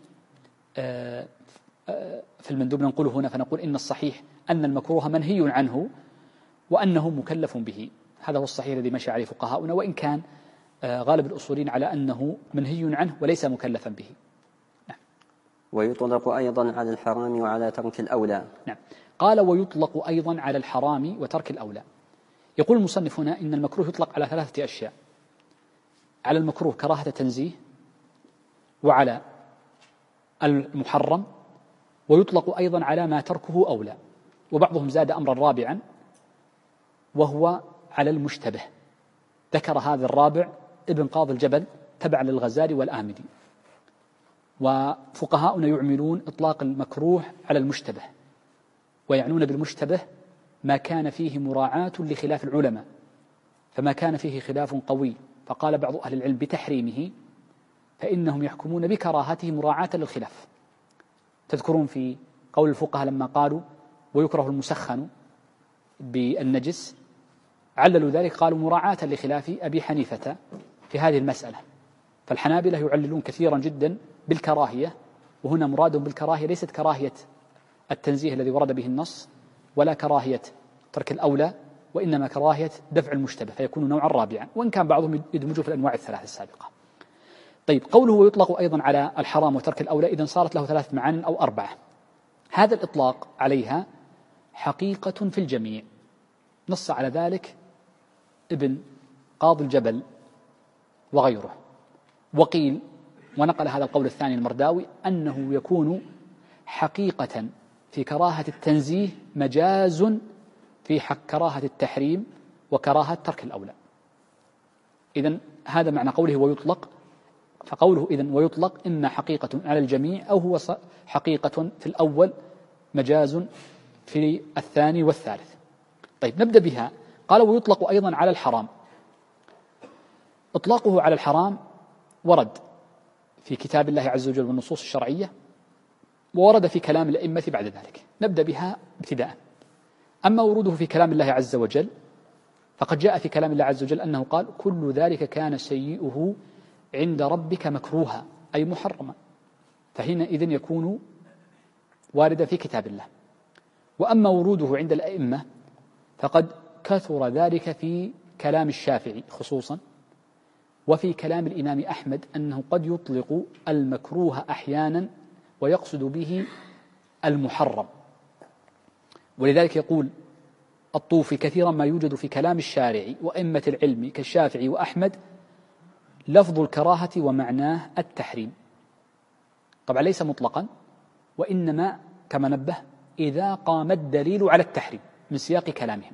في المندوب ننقله هنا فنقول إن الصحيح أن المكروه منهي عنه وأنه مكلف به. هذا هو الصحيح الذي مشى عليه فقهاؤنا، وإن كان غالب الأصولين على أنه منهي عنه وليس مكلفا به. نعم.
ويطلق أيضا على الحرام وعلى ترك الأولى.
نعم. قال ويطلق أيضا على الحرام وترك الأولى. يقول المصنف هنا إن المكروه يطلق على 3 أشياء: على المكروه كراهة تنزيه، وعلى المحرم، ويطلق أيضا على ما تركه أولى. وبعضهم زاد أمرا رابعا وهو على المشتبه. ذكر هذا الرابع ابن قاضي الجبل تبعا للغزالي والآمدي. وفقهاؤنا يعملون إطلاق المكروه على المشتبه، ويعنون بالمشتبه ما كان فيه مراعاة لخلاف العلماء، فما كان فيه خلاف قوي فقال بعض أهل العلم بتحريمه فإنهم يحكمون بكراهته مراعاة للخلاف. تذكرون في قول الفقهاء لما قالوا ويكره المسخن بالنجس، عللوا ذلك قالوا مراعاة لخلاف أبي حنيفة في هذه المسألة. فالحنابلة يعللون كثيرا جدا بالكراهية، وهنا مراد بالكراهية ليست كراهية التنزيه الذي ورد به النص، ولا كراهية ترك الأولى، وإنما كراهية دفع المشتبه، فيكون نوعا رابعا، وإن كان بعضهم يدمجه في الأنواع الثلاث السابقة. طيب. قوله ويطلق أيضا على الحرام وترك الأولى، إذن صارت له 3 معان أو 4. هذا الإطلاق عليها حقيقة في الجميع، نص على ذلك ابن قاضي الجبل وغيره. وقيل ونقل هذا القول الثاني المرداوي أنه يكون حقيقة في كراهة التنزيه مجاز في حق كراهة التحريم وكراهة ترك الأولى. إذن هذا معنى قوله ويطلق. فقوله إذن ويطلق إما حقيقة على الجميع أو هو حقيقة في الأول مجاز في الثاني والثالث. طيب. نبدأ بها. قال ويطلق أيضا على الحرام. إطلاقه على الحرام ورد في كتاب الله عز وجل والنصوص الشرعية، وورد في كلام الأئمة بعد ذلك. نبدأ بها ابتداء. أما وروده في كلام الله عز وجل فقد جاء في كلام الله عز وجل أنه قال كل ذلك كان سيئه عند ربك مكروها، أي محرما، فحينئذ يكون واردا في كتاب الله. وأما وروده عند الأئمة فقد كثر ذلك في كلام الشافعي خصوصا، وفي كلام الإمام أحمد أنه قد يطلق المكروه أحيانا ويقصد به المحرم. ولذلك يقول الطوفي كثيرا ما يوجد في كلام الشارع وأئمة العلم كالشافعي وأحمد لفظ الكراهة ومعناه التحريم. طبعا ليس مطلقا، وإنما كما نبه إذا قام الدليل على التحريم من سياق كلامهم.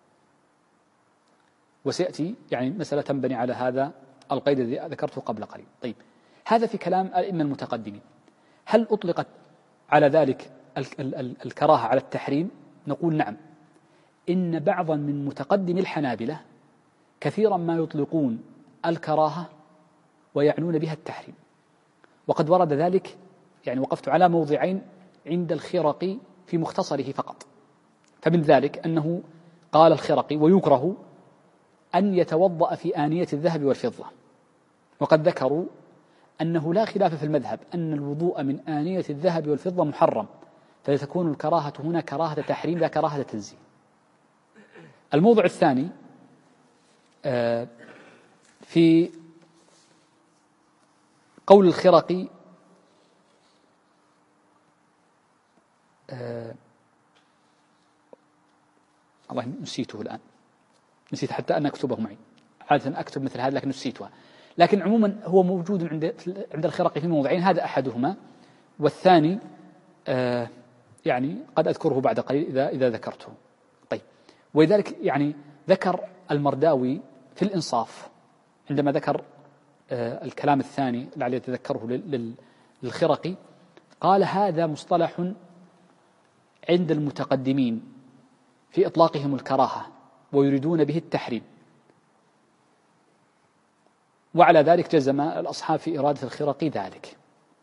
وسيأتي يعني مسألة تنبني على هذا القيد الذي ذكرته قبل قليل. طيب. هذا في كلام الأئمة المتقدمين. هل أطلقت على ذلك الكراهة على التحريم؟ نقول نعم. إن بعضا من متقدم الحنابلة كثيرا ما يطلقون الكراهة ويعنون بها التحريم، وقد ورد ذلك يعني وقفت على موضعين عند الخرقي في مختصره فقط. فمن ذلك أنه قال الخرقي ويكره أن يتوضأ في آنية الذهب والفضة، وقد ذكروا أنه لا خلاف في المذهب أن الوضوء من آنية الذهب والفضة محرم، فتكون الكراهة هنا كراهة تحريم لا كراهة تنزيه. الموضوع الثاني في قول الخرقي والله نسيته الآن، نسيت حتى أن أكتبه معي، عادة أكتب مثل هذا لكن نسيتها. لكن عموما هو موجود عند الخرقي في موضعين، هذا أحدهما، والثاني يعني قد أذكره بعد قليل إذا ذكرته. طيب، ولذلك يعني ذكر المرداوي في الإنصاف عندما ذكر الكلام الثاني لعلي يتذكره للخرقي، قال هذا مصطلح عند المتقدمين في إطلاقهم الكراهة ويريدون به التحريم، وعلى ذلك جزم الأصحاب في إرادة الخرقي ذلك،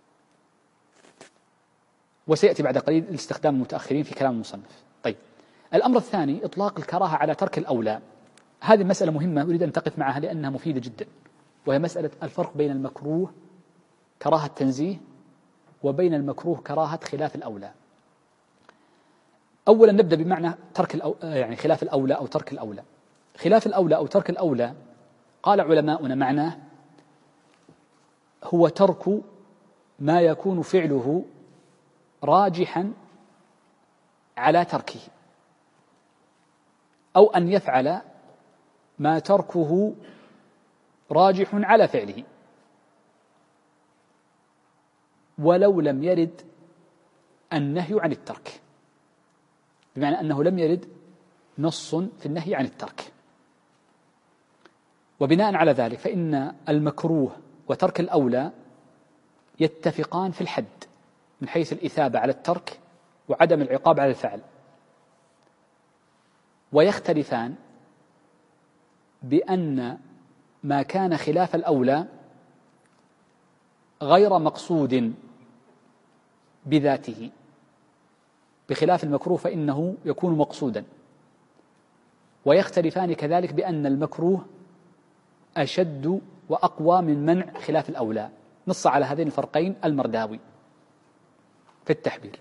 وسيأتي بعد قليل الاستخدام المتأخرين في كلام المصنف. طيب، الأمر الثاني إطلاق الكراهة على ترك الأولى. هذه مسألة مهمة أريد أن تقف معها لأنها مفيدة جدا، وهي مسألة الفرق بين المكروه كراهة تنزيه وبين المكروه كراهة خلاف الأولى. أولا نبدأ بمعنى يعني خلاف الأولى أو ترك الأولى. خلاف الأولى أو ترك الأولى قال علماؤنا معناه هو ترك ما يكون فعله راجحا على تركه، أو أن يفعل ما تركه راجح على فعله ولو لم يرد النهي عن الترك، بمعنى أنه لم يرد نص في النهي عن الترك. وبناء على ذلك فإن المكروه وترك الأولى يتفقان في الحد من حيث الإثابة على الترك وعدم العقاب على الفعل، ويختلفان بأن ما كان خلاف الأولى غير مقصود بذاته، بخلاف المكروه فإنه يكون مقصودا. ويختلفان كذلك بأن المكروه أشد وأقوى من منع خلاف الأولى. نص على هذين الفرقين المرداوي في التحبير.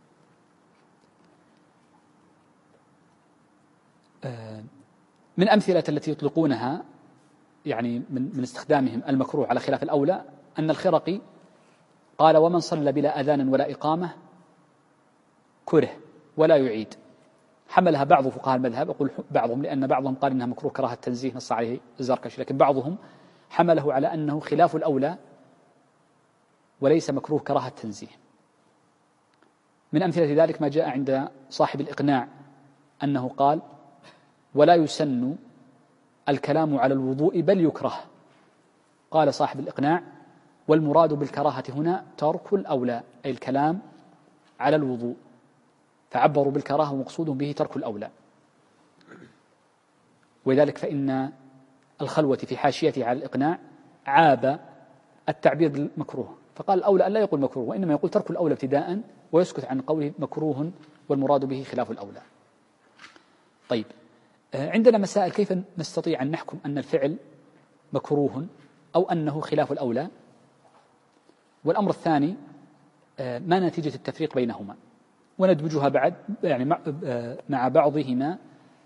من أمثلة التي يطلقونها يعني من استخدامهم المكروه على خلاف الأولى أن الخرقي قال ومن صلى بلا أذان ولا إقامة كره ولا يعيد. حملها بعض فقهاء المذهب، أقول بعضهم لأن بعضهم قال إنها مكروه كراهة تنزيه نص عليه الزركشي، لكن بعضهم حمله على أنه خلاف الأولى وليس مكروه كراهة تنزيه. من أمثلة ذلك ما جاء عند صاحب الإقناع أنه قال ولا يسن الكلام على الوضوء بل يكره. قال صاحب الإقناع والمراد بالكراهة هنا ترك الأولى، أي الكلام على الوضوء، فعبروا بالكراهة ومقصودهم به ترك الأولى. ولذلك فإن الخلوة في حاشيته على الإقناع عاب التعبير بالمكروه، فقال الأولى أن لا يقول مكروه وإنما يقول ترك الأولى ابتداء ويسكت عن قوله مكروه والمراد به خلاف الأولى. طيب، عندنا مسائل كيف نستطيع أن نحكم أن الفعل مكروه أو أنه خلاف الأولى. والأمر الثاني ما نتيجة التفريق بينهما، وندمجها بعد يعني مع بعضهما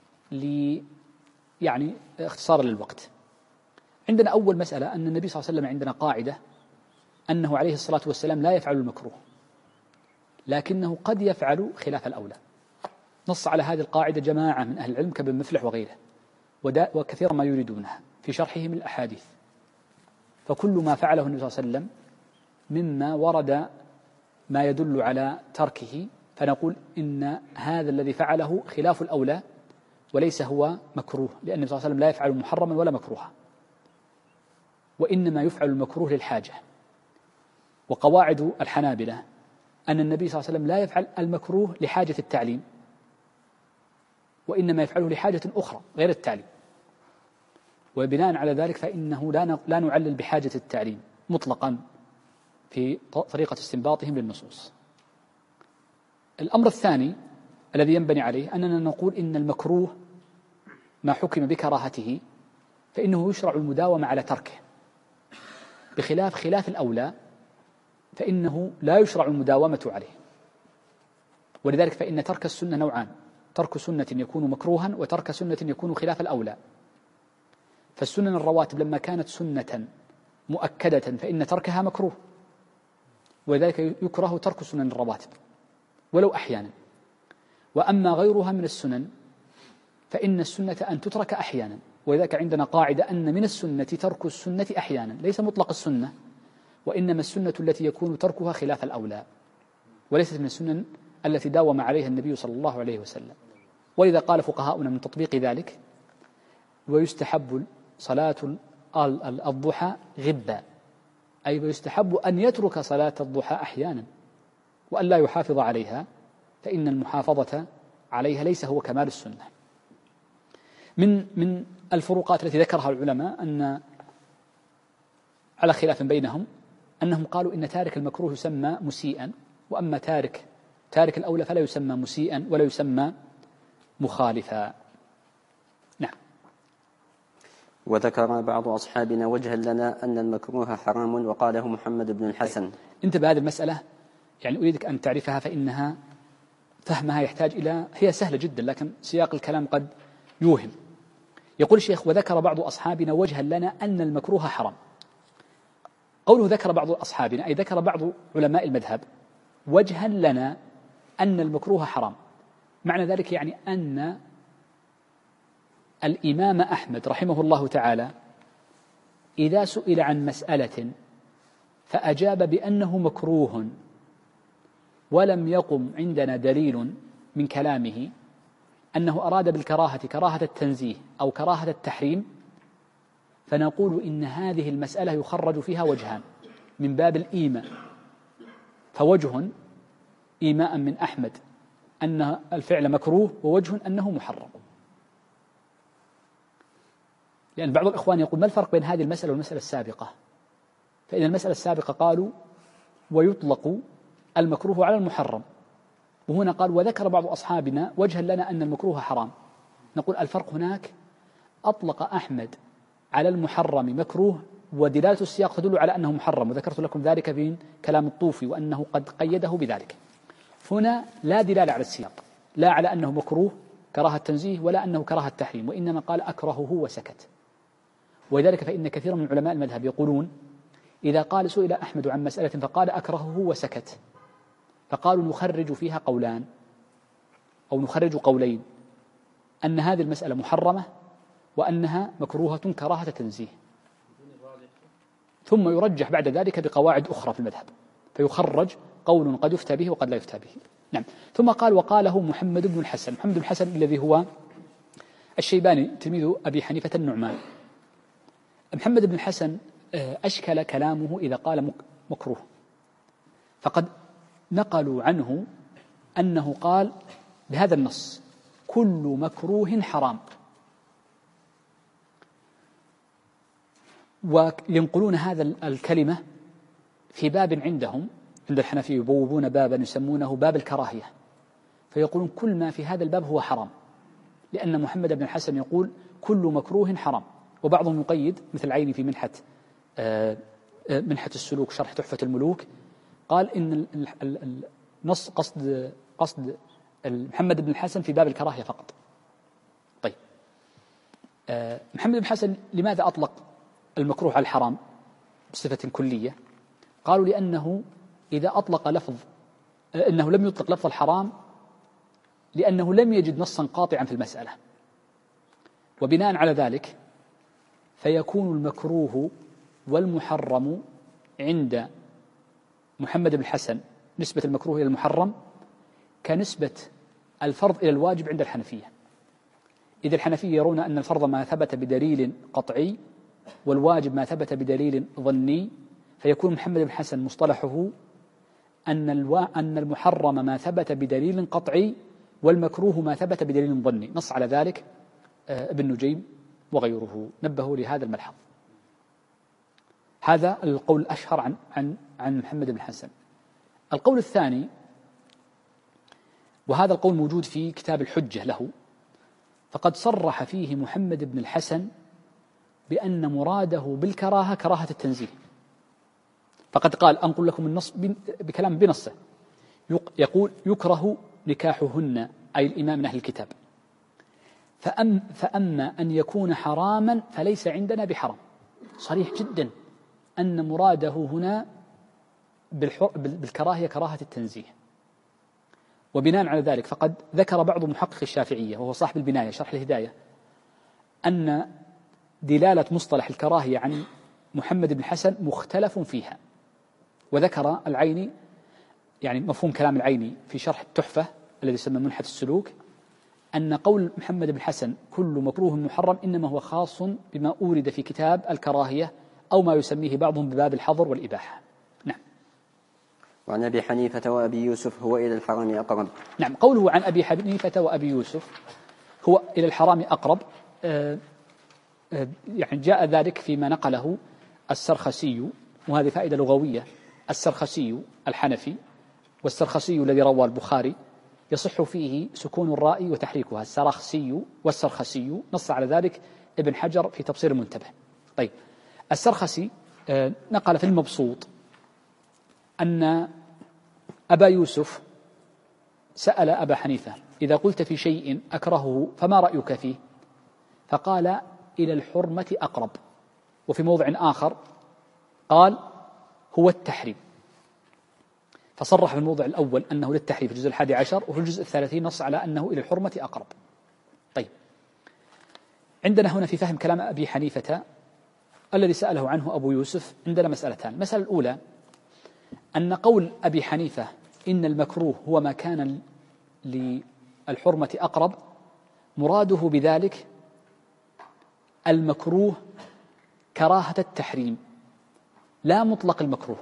يعني اختصارا للوقت. عندنا أول مسألة أن النبي صلى الله عليه وسلم عندنا قاعدة أنه عليه الصلاة والسلام لا يفعل المكروه لكنه قد يفعل خلاف الأولى. نص على هذه القاعدة جماعة من أهل العلم كابن مفلح وغيره وكثيرا ما يريدونها في شرحهم الأحاديث. فكل ما فعله النبي صلى الله عليه وسلم مما ورد ما يدل على تركه فنقول إن هذا الذي فعله خلاف الأولى وليس هو مكروه، لأن النبي صلى الله عليه وسلم لا يفعل محرما ولا مكروها، وإنما يفعل المكروه للحاجة. وقواعد الحنابلة أن النبي صلى الله عليه وسلم لا يفعل المكروه لحاجة التعليم، وإنما يفعله لحاجة أخرى غير التعليم، وبناء على ذلك فإنه لا نعلل بحاجة التعليم مطلقا في طريقة استنباطهم للنصوص. الأمر الثاني الذي ينبني عليه أننا نقول إن المكروه ما حكم بكراهته فإنه يشرع المداومة على تركه، بخلاف خلاف الأولى فإنه لا يشرع المداومة عليه. ولذلك فإن ترك السنة نوعان: ترك سنة يكون مكروها، وترك سنة يكون خلاف الأولى. فالسنن الرواتب لما كانت سنة مؤكدة فإن تركها مكروه، ولذلك يكره ترك سنن الرواتب ولو أحيانا. وأما غيرها من السنن فإن السنة أن تترك أحيانا، ولذلك عندنا قاعدة أن من السنة ترك السنة أحيانا، ليس مطلق السنة، وإنما السنة التي يكون تركها خلاف الأولى، وليست من السنن التي داوم عليها النبي صلى الله عليه وسلم. ولذا قال فقهاؤنا من تطبيق ذلك: ويستحب صلاة الضحى غبا، أي ويستحب أن يترك صلاة الضحى أحيانا وأن لا يحافظ عليها، فإن المحافظة عليها ليس هو كمال السنة. من الفروقات التي ذكرها العلماء أن على خلاف بينهم أنهم قالوا إن تارك المكروه يسمى مسيئا، وأما تارك الأولى فلا يسمى مسيئا ولا يسمى مخالفا. نعم.
وذكر بعض أصحابنا وجها لنا أن المكروه حرام، وقاله محمد بن الحسن.
انتبه، هذه المسألة يعني أريدك أن تعرفها، فإنها فهمها يحتاج إلى، هي سهلة جدا لكن سياق الكلام قد يوهم. يقول الشيخ: وذكر بعض أصحابنا وجها لنا أن المكروه حرام. قوله ذكر بعض أصحابنا أي ذكر بعض علماء المذهب وجها لنا أن المكروه حرام. معنى ذلك يعني أن الإمام أحمد رحمه الله تعالى إذا سئل عن مسألة فأجاب بأنه مكروه ولم يقم عندنا دليل من كلامه أنه أراد بالكراهة كراهة التنزيه أو كراهة التحريم، فنقول إن هذه المسألة يخرج فيها وجهان من باب الإيماء، فوجه إيماء من أحمد أن الفعل مكروه، ووجه أنه محرم. لأن بعض الإخوان يقول: ما الفرق بين هذه المسألة والمسألة السابقة؟ فإن المسألة السابقة قالوا ويطلق المكروه على المحرم، وهنا قال وذكر بعض أصحابنا وجها لنا أن المكروه حرام. نقول الفرق هناك أطلق أحمد على المحرم مكروه، ودلالة السياق تدل على أنه محرم، وذكرت لكم ذلك في كلام الطوفي وأنه قد قيده بذلك. هنا لا دلالة على السياق، لا على أنه مكروه كراهة التنزيه ولا أنه كراهة التحريم، وإنما قال أكرهه وسكت. ولذلك فإن كثيرا من علماء المذهب يقولون إذا قال سئل أحمد عن مسألة فقال أكرهه وسكت، فقالوا نخرج فيها قولان أو نخرج قولين: أن هذه المسألة محرمة وأنها مكروهة كراهة تنزيه، ثم يرجح بعد ذلك بقواعد أخرى في المذهب، فيخرج قول قد يفتى به وقد لا يفتى به. نعم. ثم قال وقاله محمد بن الحسن. محمد بن الحسن الذي هو الشيباني تلميذ أبي حنيفة النعمان. محمد بن الحسن أشكل كلامه إذا قال مكروه، فقد نقلوا عنه أنه قال بهذا النص: كل مكروه حرام. وينقلون هذا الكلمة في باب عندهم عند الحنفية، يبوبون بابا يسمونه باب الكراهية، فيقولون كل ما في هذا الباب هو حرام، لأن محمد بن الحسن يقول كل مكروه حرام. وبعضهم يقيد مثل العيني في منحة السلوك شرح تحفة الملوك، قال إن النص قصد محمد بن الحسن في باب الكراهية فقط. طيب، محمد بن الحسن لماذا أطلق المكروه على الحرام بصفة كلية؟ قالوا لأنه إذا أطلق لفظ إنه لم يطلق لفظ الحرام لأنه لم يجد نصا قاطعا في المسألة، وبناء على ذلك فيكون المكروه والمحرم عند محمد بن الحسن نسبة المكروه إلى المحرم كنسبة الفرض إلى الواجب عند الحنفية. إذا الحنفية يرون أن الفرض ما ثبت بدليل قطعي والواجب ما ثبت بدليل ظني، فيكون محمد بن الحسن مصطلحه أن المحرم ما ثبت بدليل قطعي والمكروه ما ثبت بدليل ظني. نص على ذلك ابن نجيم وغيره، نبهوا لهذا الملحظ. هذا القول الأشهر عن محمد بن الحسن. القول الثاني، وهذا القول موجود في كتاب الحجة له، فقد صرح فيه محمد بن الحسن بأن مراده بالكراهة كراهة التنزيه، فقد قال أنقل لكم النص بكلام بنصه، يقول يكره نكاحهن أي الإمام من أهل الكتاب، فأما أن يكون حراما فليس عندنا بحرام. صريح جدا أن مراده هنا بالكراهية كراهة التنزيه. وبناء على ذلك فقد ذكر بعض محقق الشافعية وهو صاحب البناية شرح الهداية أن دلالة مصطلح الكراهية عن محمد بن الحسن مختلف فيها. وذكر العيني يعني مفهوم كلام العيني في شرح التحفة الذي يسمى منحة السلوك أن قول محمد بن الحسن كل مكروه محرم إنما هو خاص بما أورد في كتاب الكراهية أو ما يسميه بعضهم بباب الحظر والإباحة. نعم.
وعن أبي حنيفة وأبي يوسف هو إلى الحرام أقرب.
نعم، قوله عن أبي حنيفة وأبي يوسف هو إلى الحرام أقرب يعني جاء ذلك فيما نقله السرخسي، وهذه فائدة لغوية. السرخسي الحنفي والسرخسي الذي روى البخاري يصح فيه سكون الراء وتحريكها، السرخسي والسرخسي، نص على ذلك ابن حجر في تبصير المنتبه. طيب، السرخسي نقل في المبسوط أن أبا يوسف سأل أبا حنيفة إذا قلت في شيء أكرهه فما رأيك فيه؟ فقال إلى الحرمة أقرب. وفي موضع آخر قال هو التحريم، فصرح في الموضع الأول أنه للتحريم في الجزء 11، وفي الجزء 30 نص على أنه إلى الحرمة أقرب. طيب، عندنا هنا في فهم كلام أبي حنيفة الذي سأله عنه أبو يوسف عندنا مسألتان. المسألة الأولى أن قول أبي حنيفة إن المكروه هو ما كان للحرمة أقرب مراده بذلك المكروه كراهة التحريم لا مطلق المكروه،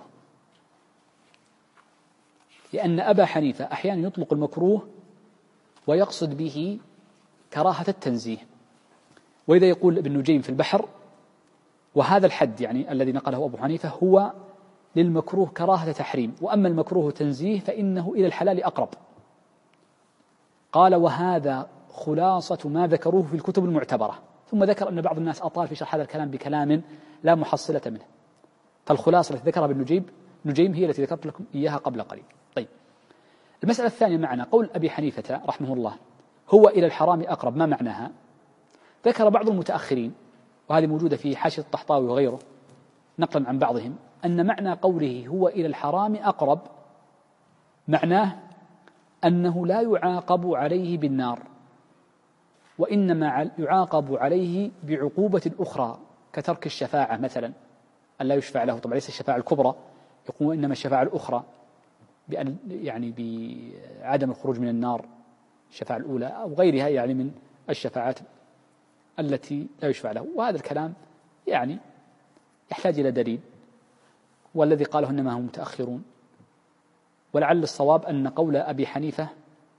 لأن أبا حنيفة أحيانا يطلق المكروه ويقصد به كراهة التنزيه. وإذا يقول ابن نجيم في البحر وهذا الحد يعني الذي نقله أبو حنيفة هو للمكروه كراهة تحريم، وأما المكروه تنزيه فإنه إلى الحلال أقرب. قال وهذا خلاصة ما ذكروه في الكتب المعتبرة. ثم ذكر أن بعض الناس أطال في شرح هذا الكلام بكلام لا محصلة منه، فالخلاصة التي ذكرها ابن نجيم هي التي ذكرت لكم إياها قبل قليل. طيب، المسألة الثانية معنا قول أبي حنيفة رحمه الله هو إلى الحرام أقرب، ما معناها؟ ذكر بعض المتأخرين وهذه موجودة في حاشية الطحطاوي وغيره نقلا عن بعضهم أن معنى قوله هو إلى الحرام أقرب معناه أنه لا يعاقب عليه بالنار، وإنما يعاقب عليه بعقوبة أخرى كترك الشفاعة مثلا، أن لا يشفع له. طبعا ليس الشفاعة الكبرى، يقول إنما الشفاعة الأخرى بأن يعني بعدم الخروج من النار، الشفاعة الأولى أو غيرها يعني من الشفاعات التي لا يشفع له. وهذا الكلام يعني يحتاج إلى دليل، والذي قاله إنما هم متأخرون. ولعل الصواب أن قول أبي حنيفة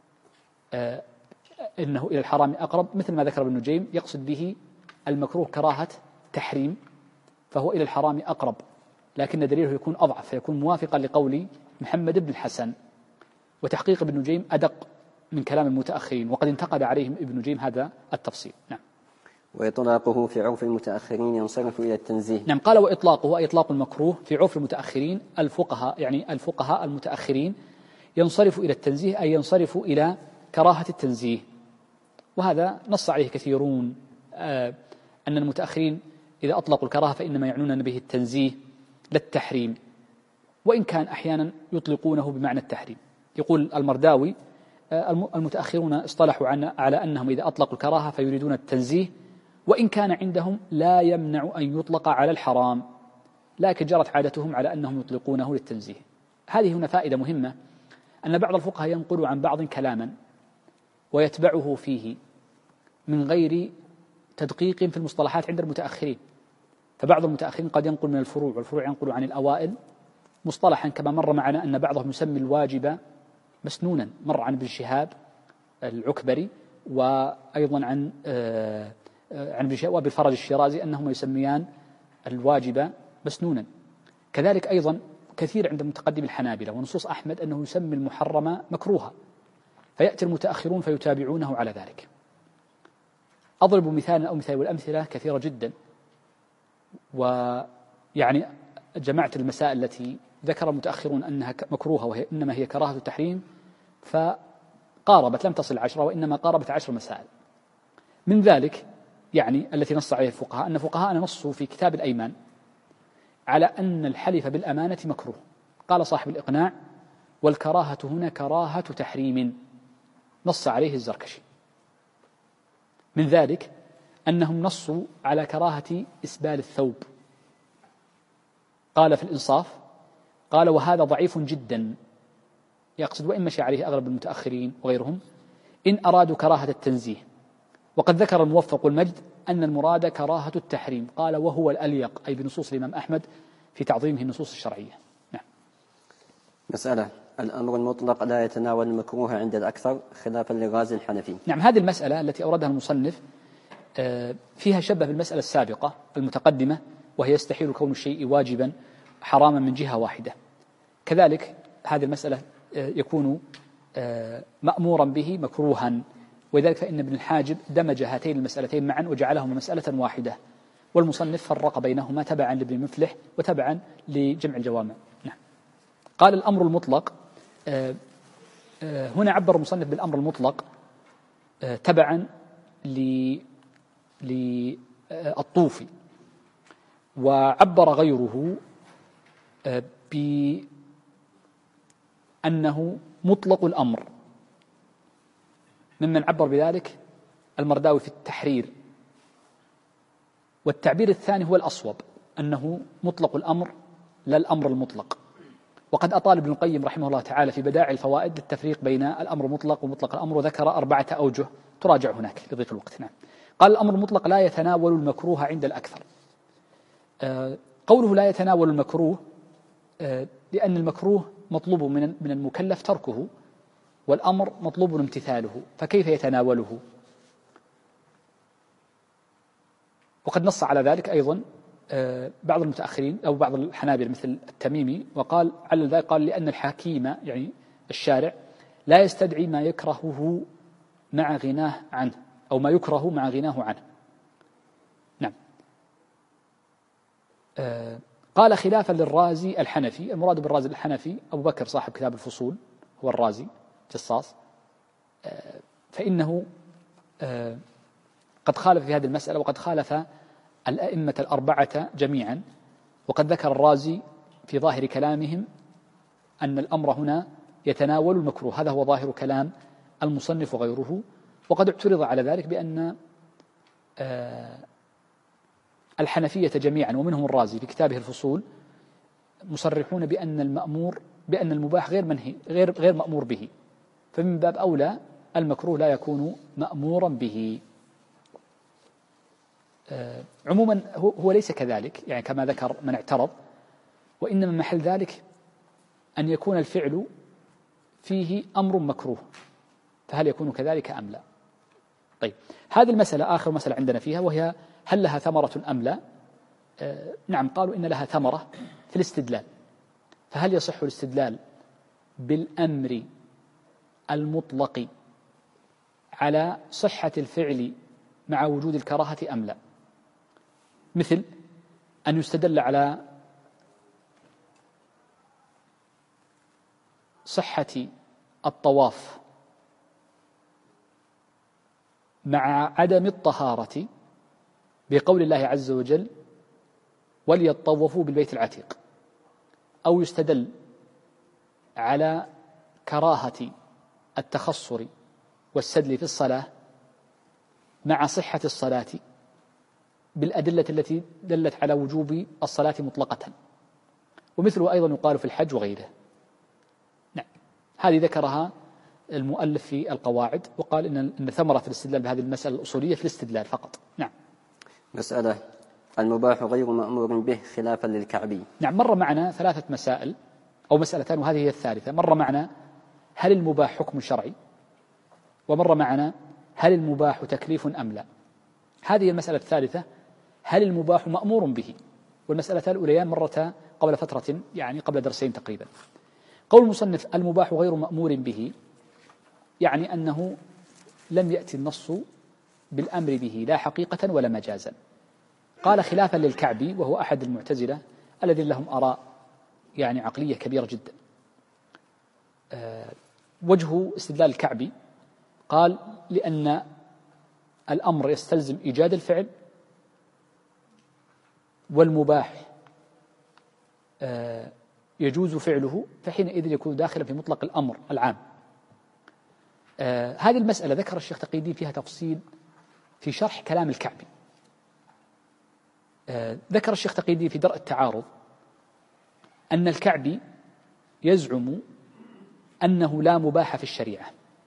إنه إلى الحرام أقرب مثل ما ذكر ابن نجيم يقصد به المكروه كراهة تحريم، فهو إلى الحرام أقرب، لكن دليله يكون أضعف فيكون موافقا لقول محمد بن الحسن. وتحقيق ابن نجيم أدق من كلام المتأخرين، وقد انتقد عليهم ابن نجيم هذا التفصيل. نعم.
وإطلاقه في عرف المتأخرين ينصرف إلى التنزيه.
نعم، قال وإطلاقه أي إطلاق المكروه في عرف المتأخرين الفقهاء يعني الفقهاء المتأخرين ينصرف إلى التنزيه أي ينصرف إلى كراهة التنزيه. وهذا نص عليه كثيرون أن المتأخرين إذا أطلقوا الكراهة فإنما يعنون به التنزيه لا التحريم، وإن كان أحيانا يطلقونه بمعنى التحريم. يقول المرداوي المتأخرون اصطلحوا على أنهم إذا أطلقوا الكراهة فيريدون التنزيه، وإن كان عندهم لا يمنع أن يطلق على الحرام، لكن جرت عادتهم على أنهم يطلقونه للتنزيه. هذه هنا فائدة مهمة، أن بعض الفقهاء ينقل عن بعض كلاما ويتبعه فيه من غير تدقيق في المصطلحات عند المتأخرين. فبعض المتأخرين قد ينقل من الفروع، والفروع ينقل عن الأوائل مصطلحا، كما مر معنا أن بعضهم يسمي الواجب مسنونا، مر عن ابن شهاب العكبري وأيضا عن ابن شهاب وابن الفرج الشيرازي أنهما يسميان الواجب مسنونا. كذلك أيضا كثير عند متقدم الحنابلة ونصوص أحمد أنه يسمي المحرم مكروها، فيأتي المتأخرون فيتابعونه على ذلك. أضرب مثالا أو مثال، والأمثلة كثيرة جدا. ويعني جمعت المسائل التي ذكر المتأخرون أنها مكروهة وهي إنما هي كراهة التحريم، فقاربت لم تصل 10 وإنما قاربت 10 مسائل. من ذلك يعني التي نص عليه الفقهاء أن فقهاءنا نصوا في كتاب الأيمان على أن الحلف بالأمانة مكروه. قال صاحب الإقناع: والكراهة هنا كراهة تحريم، نص عليه الزركشي. من ذلك أنهم نصوا على كراهة إسبال الثوب. قال في الإنصاف: قال وهذا ضعيف جدا، يقصد وإن مشي عليه أغلب المتأخرين وغيرهم إن أرادوا كراهة التنزيه. وقد ذكر الموفق المجد أن المراد كراهة التحريم، قال وهو الأليق، أي بنصوص الإمام أحمد في تعظيمه النصوص الشرعية. نعم.
مسألة: الأمر المطلق لا يتناول المكروه عند الأكثر خلافا للغازي الحنفي.
نعم، هذه المسألة التي أوردها المصنف فيها شبه بالمسألة السابقة المتقدمة، وهي يستحيل كون الشيء واجبا حراما من جهة واحدة. كذلك هذه المسألة يكون مأمورا به مكروها، ولذلك فإن ابن الحاجب دمج هاتين المسألتين معا وجعلهما مسألة واحدة، والمصنف فرق بينهما تبعا لابن مفلح وتبعا لجمع الجوامع. نعم. قال الأمر المطلق، هنا عبر المصنف بالأمر المطلق تبعا للطوفي، وعبر غيره بأنه مطلق الأمر، ممن عبر بذلك المرداوي في التحرير. والتعبير الثاني هو الأصوب، أنه مطلق الأمر لا الأمر المطلق. وقد أطال ابن القيم رحمه الله تعالى في بدائع الفوائد للتفريق بين الأمر المطلق ومطلق الأمر، وذكر 4 أوجه تراجع هناك لضيق الوقت. نعم. قال الأمر المطلق لا يتناول المكروه عند الأكثر. قوله لا يتناول المكروه لأن المكروه مطلوب من المكلف تركه، والأمر مطلوب امتثاله، فكيف يتناوله؟ وقد نص على ذلك أيضا بعض المتأخرين أو بعض الحنابلة مثل التميمي، وقال على ذلك قال لأن الحكيم يعني الشارع لا يستدعي ما يكرهه مع غناه عنه، أو ما يكره مع غناه عنه. نعم. قال خلافا للرازي الحنفي، المراد بالرازي الحنفي أبو بكر صاحب كتاب الفصول، هو الرازي جصاص، فإنه قد خالف في هذه المسألة، وقد خالف الأئمة 4 جميعا. وقد ذكر الرازي في ظاهر كلامهم أن الأمر هنا يتناول المكروه، هذا هو ظاهر كلام المصنف وغيره. وقد اعترض على ذلك بأن الحنفية جميعا ومنهم الرازي في كتابه الفصول مصرحون بأن المباح غير منهي غير مأمور به، فمن باب أولى المكروه لا يكون مأمورا به. عموما هو ليس كذلك يعني كما ذكر من اعترض، وإنما محل ذلك أن يكون الفعل فيه أمر مكروه، فهل يكون كذلك أم لا؟ طيب، هذه المسألة آخر مسألة عندنا فيها، وهي هل لها ثمرة أم لا؟ نعم، قالوا إن لها ثمرة في الاستدلال. فهل يصح الاستدلال بالأمر المطلق على صحة الفعل مع وجود الكراهة أم لا؟ مثل أن يستدل على صحة الطواف مع عدم الطهارة بقول الله عز وجل وليطوفوا بالبيت العتيق، أو يستدل على كراهة التخصر والسدل في الصلاة مع صحة الصلاة بالأدلة التي دلت على وجوب الصلاة مطلقة. ومثله أيضا يقال في الحج وغيره. نعم، هذه ذكرها المؤلف في القواعد، وقال إن ثمرة الاستدلال بهذه المسألة الأصولية في الاستدلال فقط. نعم.
مسألة: المباح غير مأمور به خلافا للكعبي.
نعم، مر معنا 3 مسائل أو مسألتان، وهذه هي الثالثة. مر معنا هل المباح حكم شرعي، ومر معنا هل المباح تكليف أم لا. هذه المسألة الثالثة: هل المباح مأمور به. والمسألتان الأوليان مرتا قبل فترة، يعني قبل درسين تقريبا. قول المصنف المباح غير مأمور به، يعني أنه لم يأتي النص بالأمر به لا حقيقة ولا مجازا. قال خلافا للكعبي، وهو أحد المعتزلة الذين لهم آراء يعني عقلية كبيرة جدا. وجه استدلال الكعبي قال لأن الأمر يستلزم إيجاد الفعل، والمباح يجوز فعله، فحينئذ يكون داخلا في مطلق الأمر العام. هذه المسألة ذكر الشيخ تقي الدين فيها تفصيل في شرح كلام الكعبي. ذكر الشيخ تقي الدين في درء التعارض أن الكعبي يزعم أنه لا مباح في الشريعة.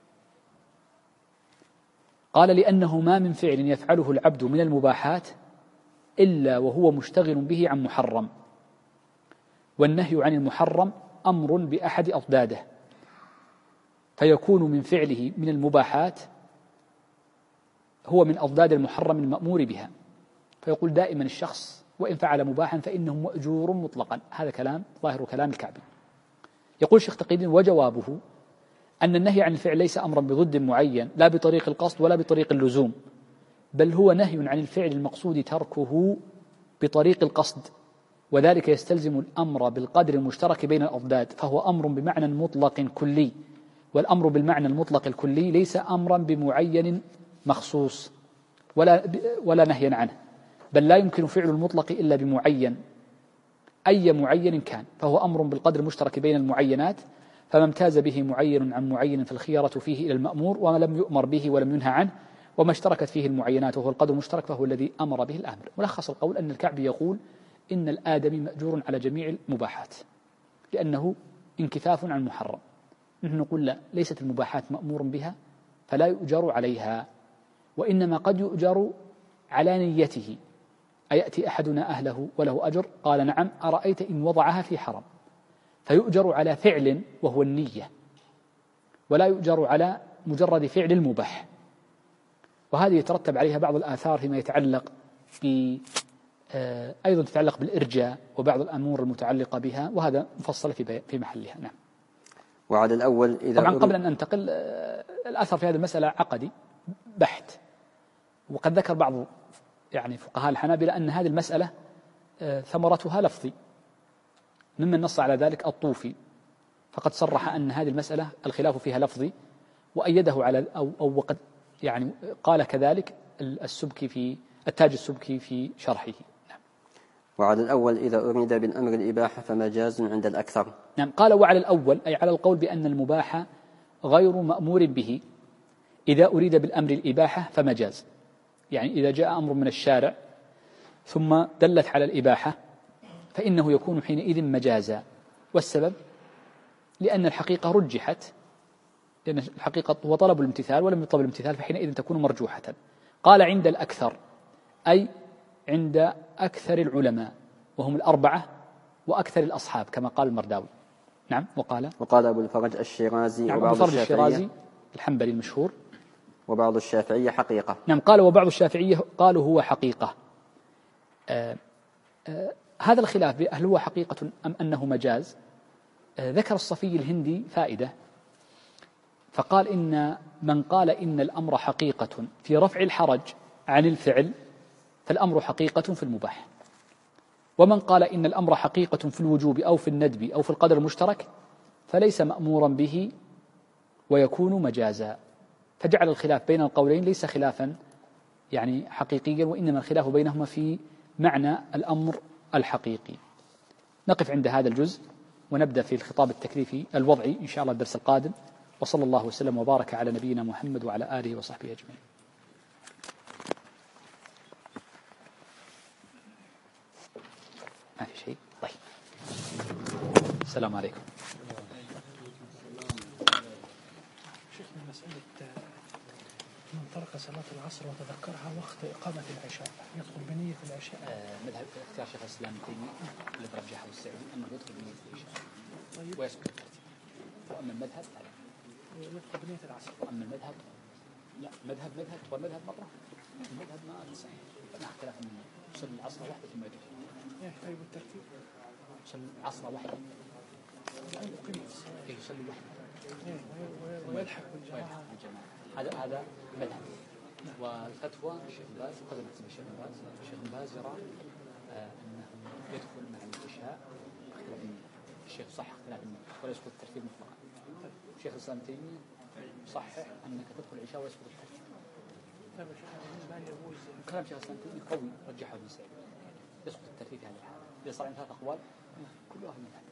قال لأنه ما من فعل يفعله العبد من المباحات إلا وهو مشتغل به عن محرم، والنهي عن المحرم أمر بأحد أضداده، فيكون من فعله من المباحات هو من أضداد المحرم المأمور بها. فيقول دائما الشخص وإن فعل مباحا فإنه مأجور مطلقا. هذا كلام ظاهر كلام الكعبي. يقول الشيخ تقي الدين وجوابه أن النهي عن الفعل ليس أمرا بضد معين لا بطريق القصد ولا بطريق اللزوم، بل هو نهي عن الفعل المقصود تركه بطريق القصد، وذلك يستلزم الأمر بالقدر المشترك بين الأضداد، فهو أمر بمعنى مطلق كلي، والأمر بالمعنى المطلق الكلي ليس أمرا بمعين مخصوص ولا نهيا عنه، بل لا يمكن فعل المطلق إلا بمعين أي معين كان، فهو أمر بالقدر المشترك بين المعينات، فما امتاز به معين عن معين فالخيرة فيه إلى المأمور، وما لم يؤمر به ولم ينهى عنه وما اشتركت فيه المعينات وهو القدر المشترك فهو الذي أمر به الآمر. ملخص القول أن الكعبي يقول إن الآدمي مأجور على جميع المباحات لأنه انكفاف عن المحرم. نحن نقول لا، ليست المباحات مأمور بها فلا يؤجر عليها، وإنما قد يؤجر على نيته. أيأتي أحدنا أهله وله أجر؟ قال نعم. أرأيت إن وضعها في حرم؟ فيؤجر على فعل وهو النية، ولا يؤجر على مجرد فعل المباح. وهذه يترتب عليها بعض الآثار فيما يتعلق أيضا تتعلق بالإرجاء وبعض الأمور المتعلقة بها، وهذا مفصل في محلها. نعم.
وعلى الأول إذا
طبعا قبل أن ننتقل، الأثر في هذه المسألة عقدي بحت، وقد ذكر بعض يعني فقهاء الحنابلة أن هذه المسألة ثمرتها لفظي، ممن نص على ذلك الطوفي، فقد صرح أن هذه المسألة الخلاف فيها لفظي، وأيده على أو وقد يعني قال كذلك السبكي في التاج السبكي في شرحه. نعم.
وعلى الأول إذا أريد بالأمر الإباحة فمجاز عند الأكثر.
نعم. قال وعلى الأول أي على القول بأن المباح غير مأمور به، إذا أريد بالأمر الإباحة فمجاز، يعني إذا جاء أمر من الشارع ثم دلت على الإباحة فإنه يكون حينئذ مجازا. والسبب لأن الحقيقة رجحت، لأن الحقيقة هو طلب الامتثال ولم يطلب الامتثال، فحينئذ تكون مرجوحة. قال عند الأكثر أي عند أكثر العلماء وهم الأربعة وأكثر الأصحاب كما قال المرداوي. نعم. وقال
أبو الفرج الشيرازي.
نعم.
وبعض
الشيرازي الحنبلي المشهور.
وبعض الشافعية حقيقة.
نعم. قال وبعض الشافعية قالوا هو حقيقة. هذا الخلاف هل هو حقيقة أم أنه مجاز؟ ذكر الصفي الهندي فائدة، فقال إن من قال إن الأمر حقيقة في رفع الحرج عن الفعل فالأمر حقيقة في المباح، ومن قال إن الأمر حقيقة في الوجوب أو في الندب أو في القدر المشترك فليس مأمورا به ويكون مجازا. فجعل الخلاف بين القولين ليس خلافا يعني حقيقيا، وإنما الخلاف بينهما في معنى الأمر الحقيقي. نقف عند هذا الجزء ونبدأ في الخطاب التكليفي الوضعي إن شاء الله الدرس القادم، وصلى الله وسلم وبارك على نبينا محمد وعلى آله وصحبه أجمعين. ما في شيء. طيب، السلام عليكم.
شيخنا مسألة من ترك صلاة العصر وتذكرها وقت إقامة العشاء يدخل بنية العشاء؟
مذهب اختيار شيخ الإسلام تيمية الذي رجحه السعودي أنه يدخل بنية العشاء ويسكت الترتيب، وأما المذهب لا،
يدخل بنية العصر.
وأما المذهب لا، مذهب والمذهب مطرح، المذهب ما تصحيح، ما اختلاف منه. يصلي العصر وحده ثم يدخل.
طيب الترتيب
يصلي العصر وحده، يصلي وحده
ويلحق بالجماعة.
هذا مذهب. والفتوى الشيخ باز قد نكتب الشيخ باز يرى أنه يدخل مع العشاء. العشاء اختلاف الشيخ صح اختلاف ولا يسقط الترتيب مطلقا. الشيخ الإسلام تيمية صحح أنك تدخل العشاء ويسقط الترتيب.
طيب بالنسبة لي يجوز
كلام شيخ الإسلام تيمية قوي رجحه ابن سعيد، يسقط الترتيب في هذا الحال. إذا صار عندنا 3 أقوال كلها من هذا.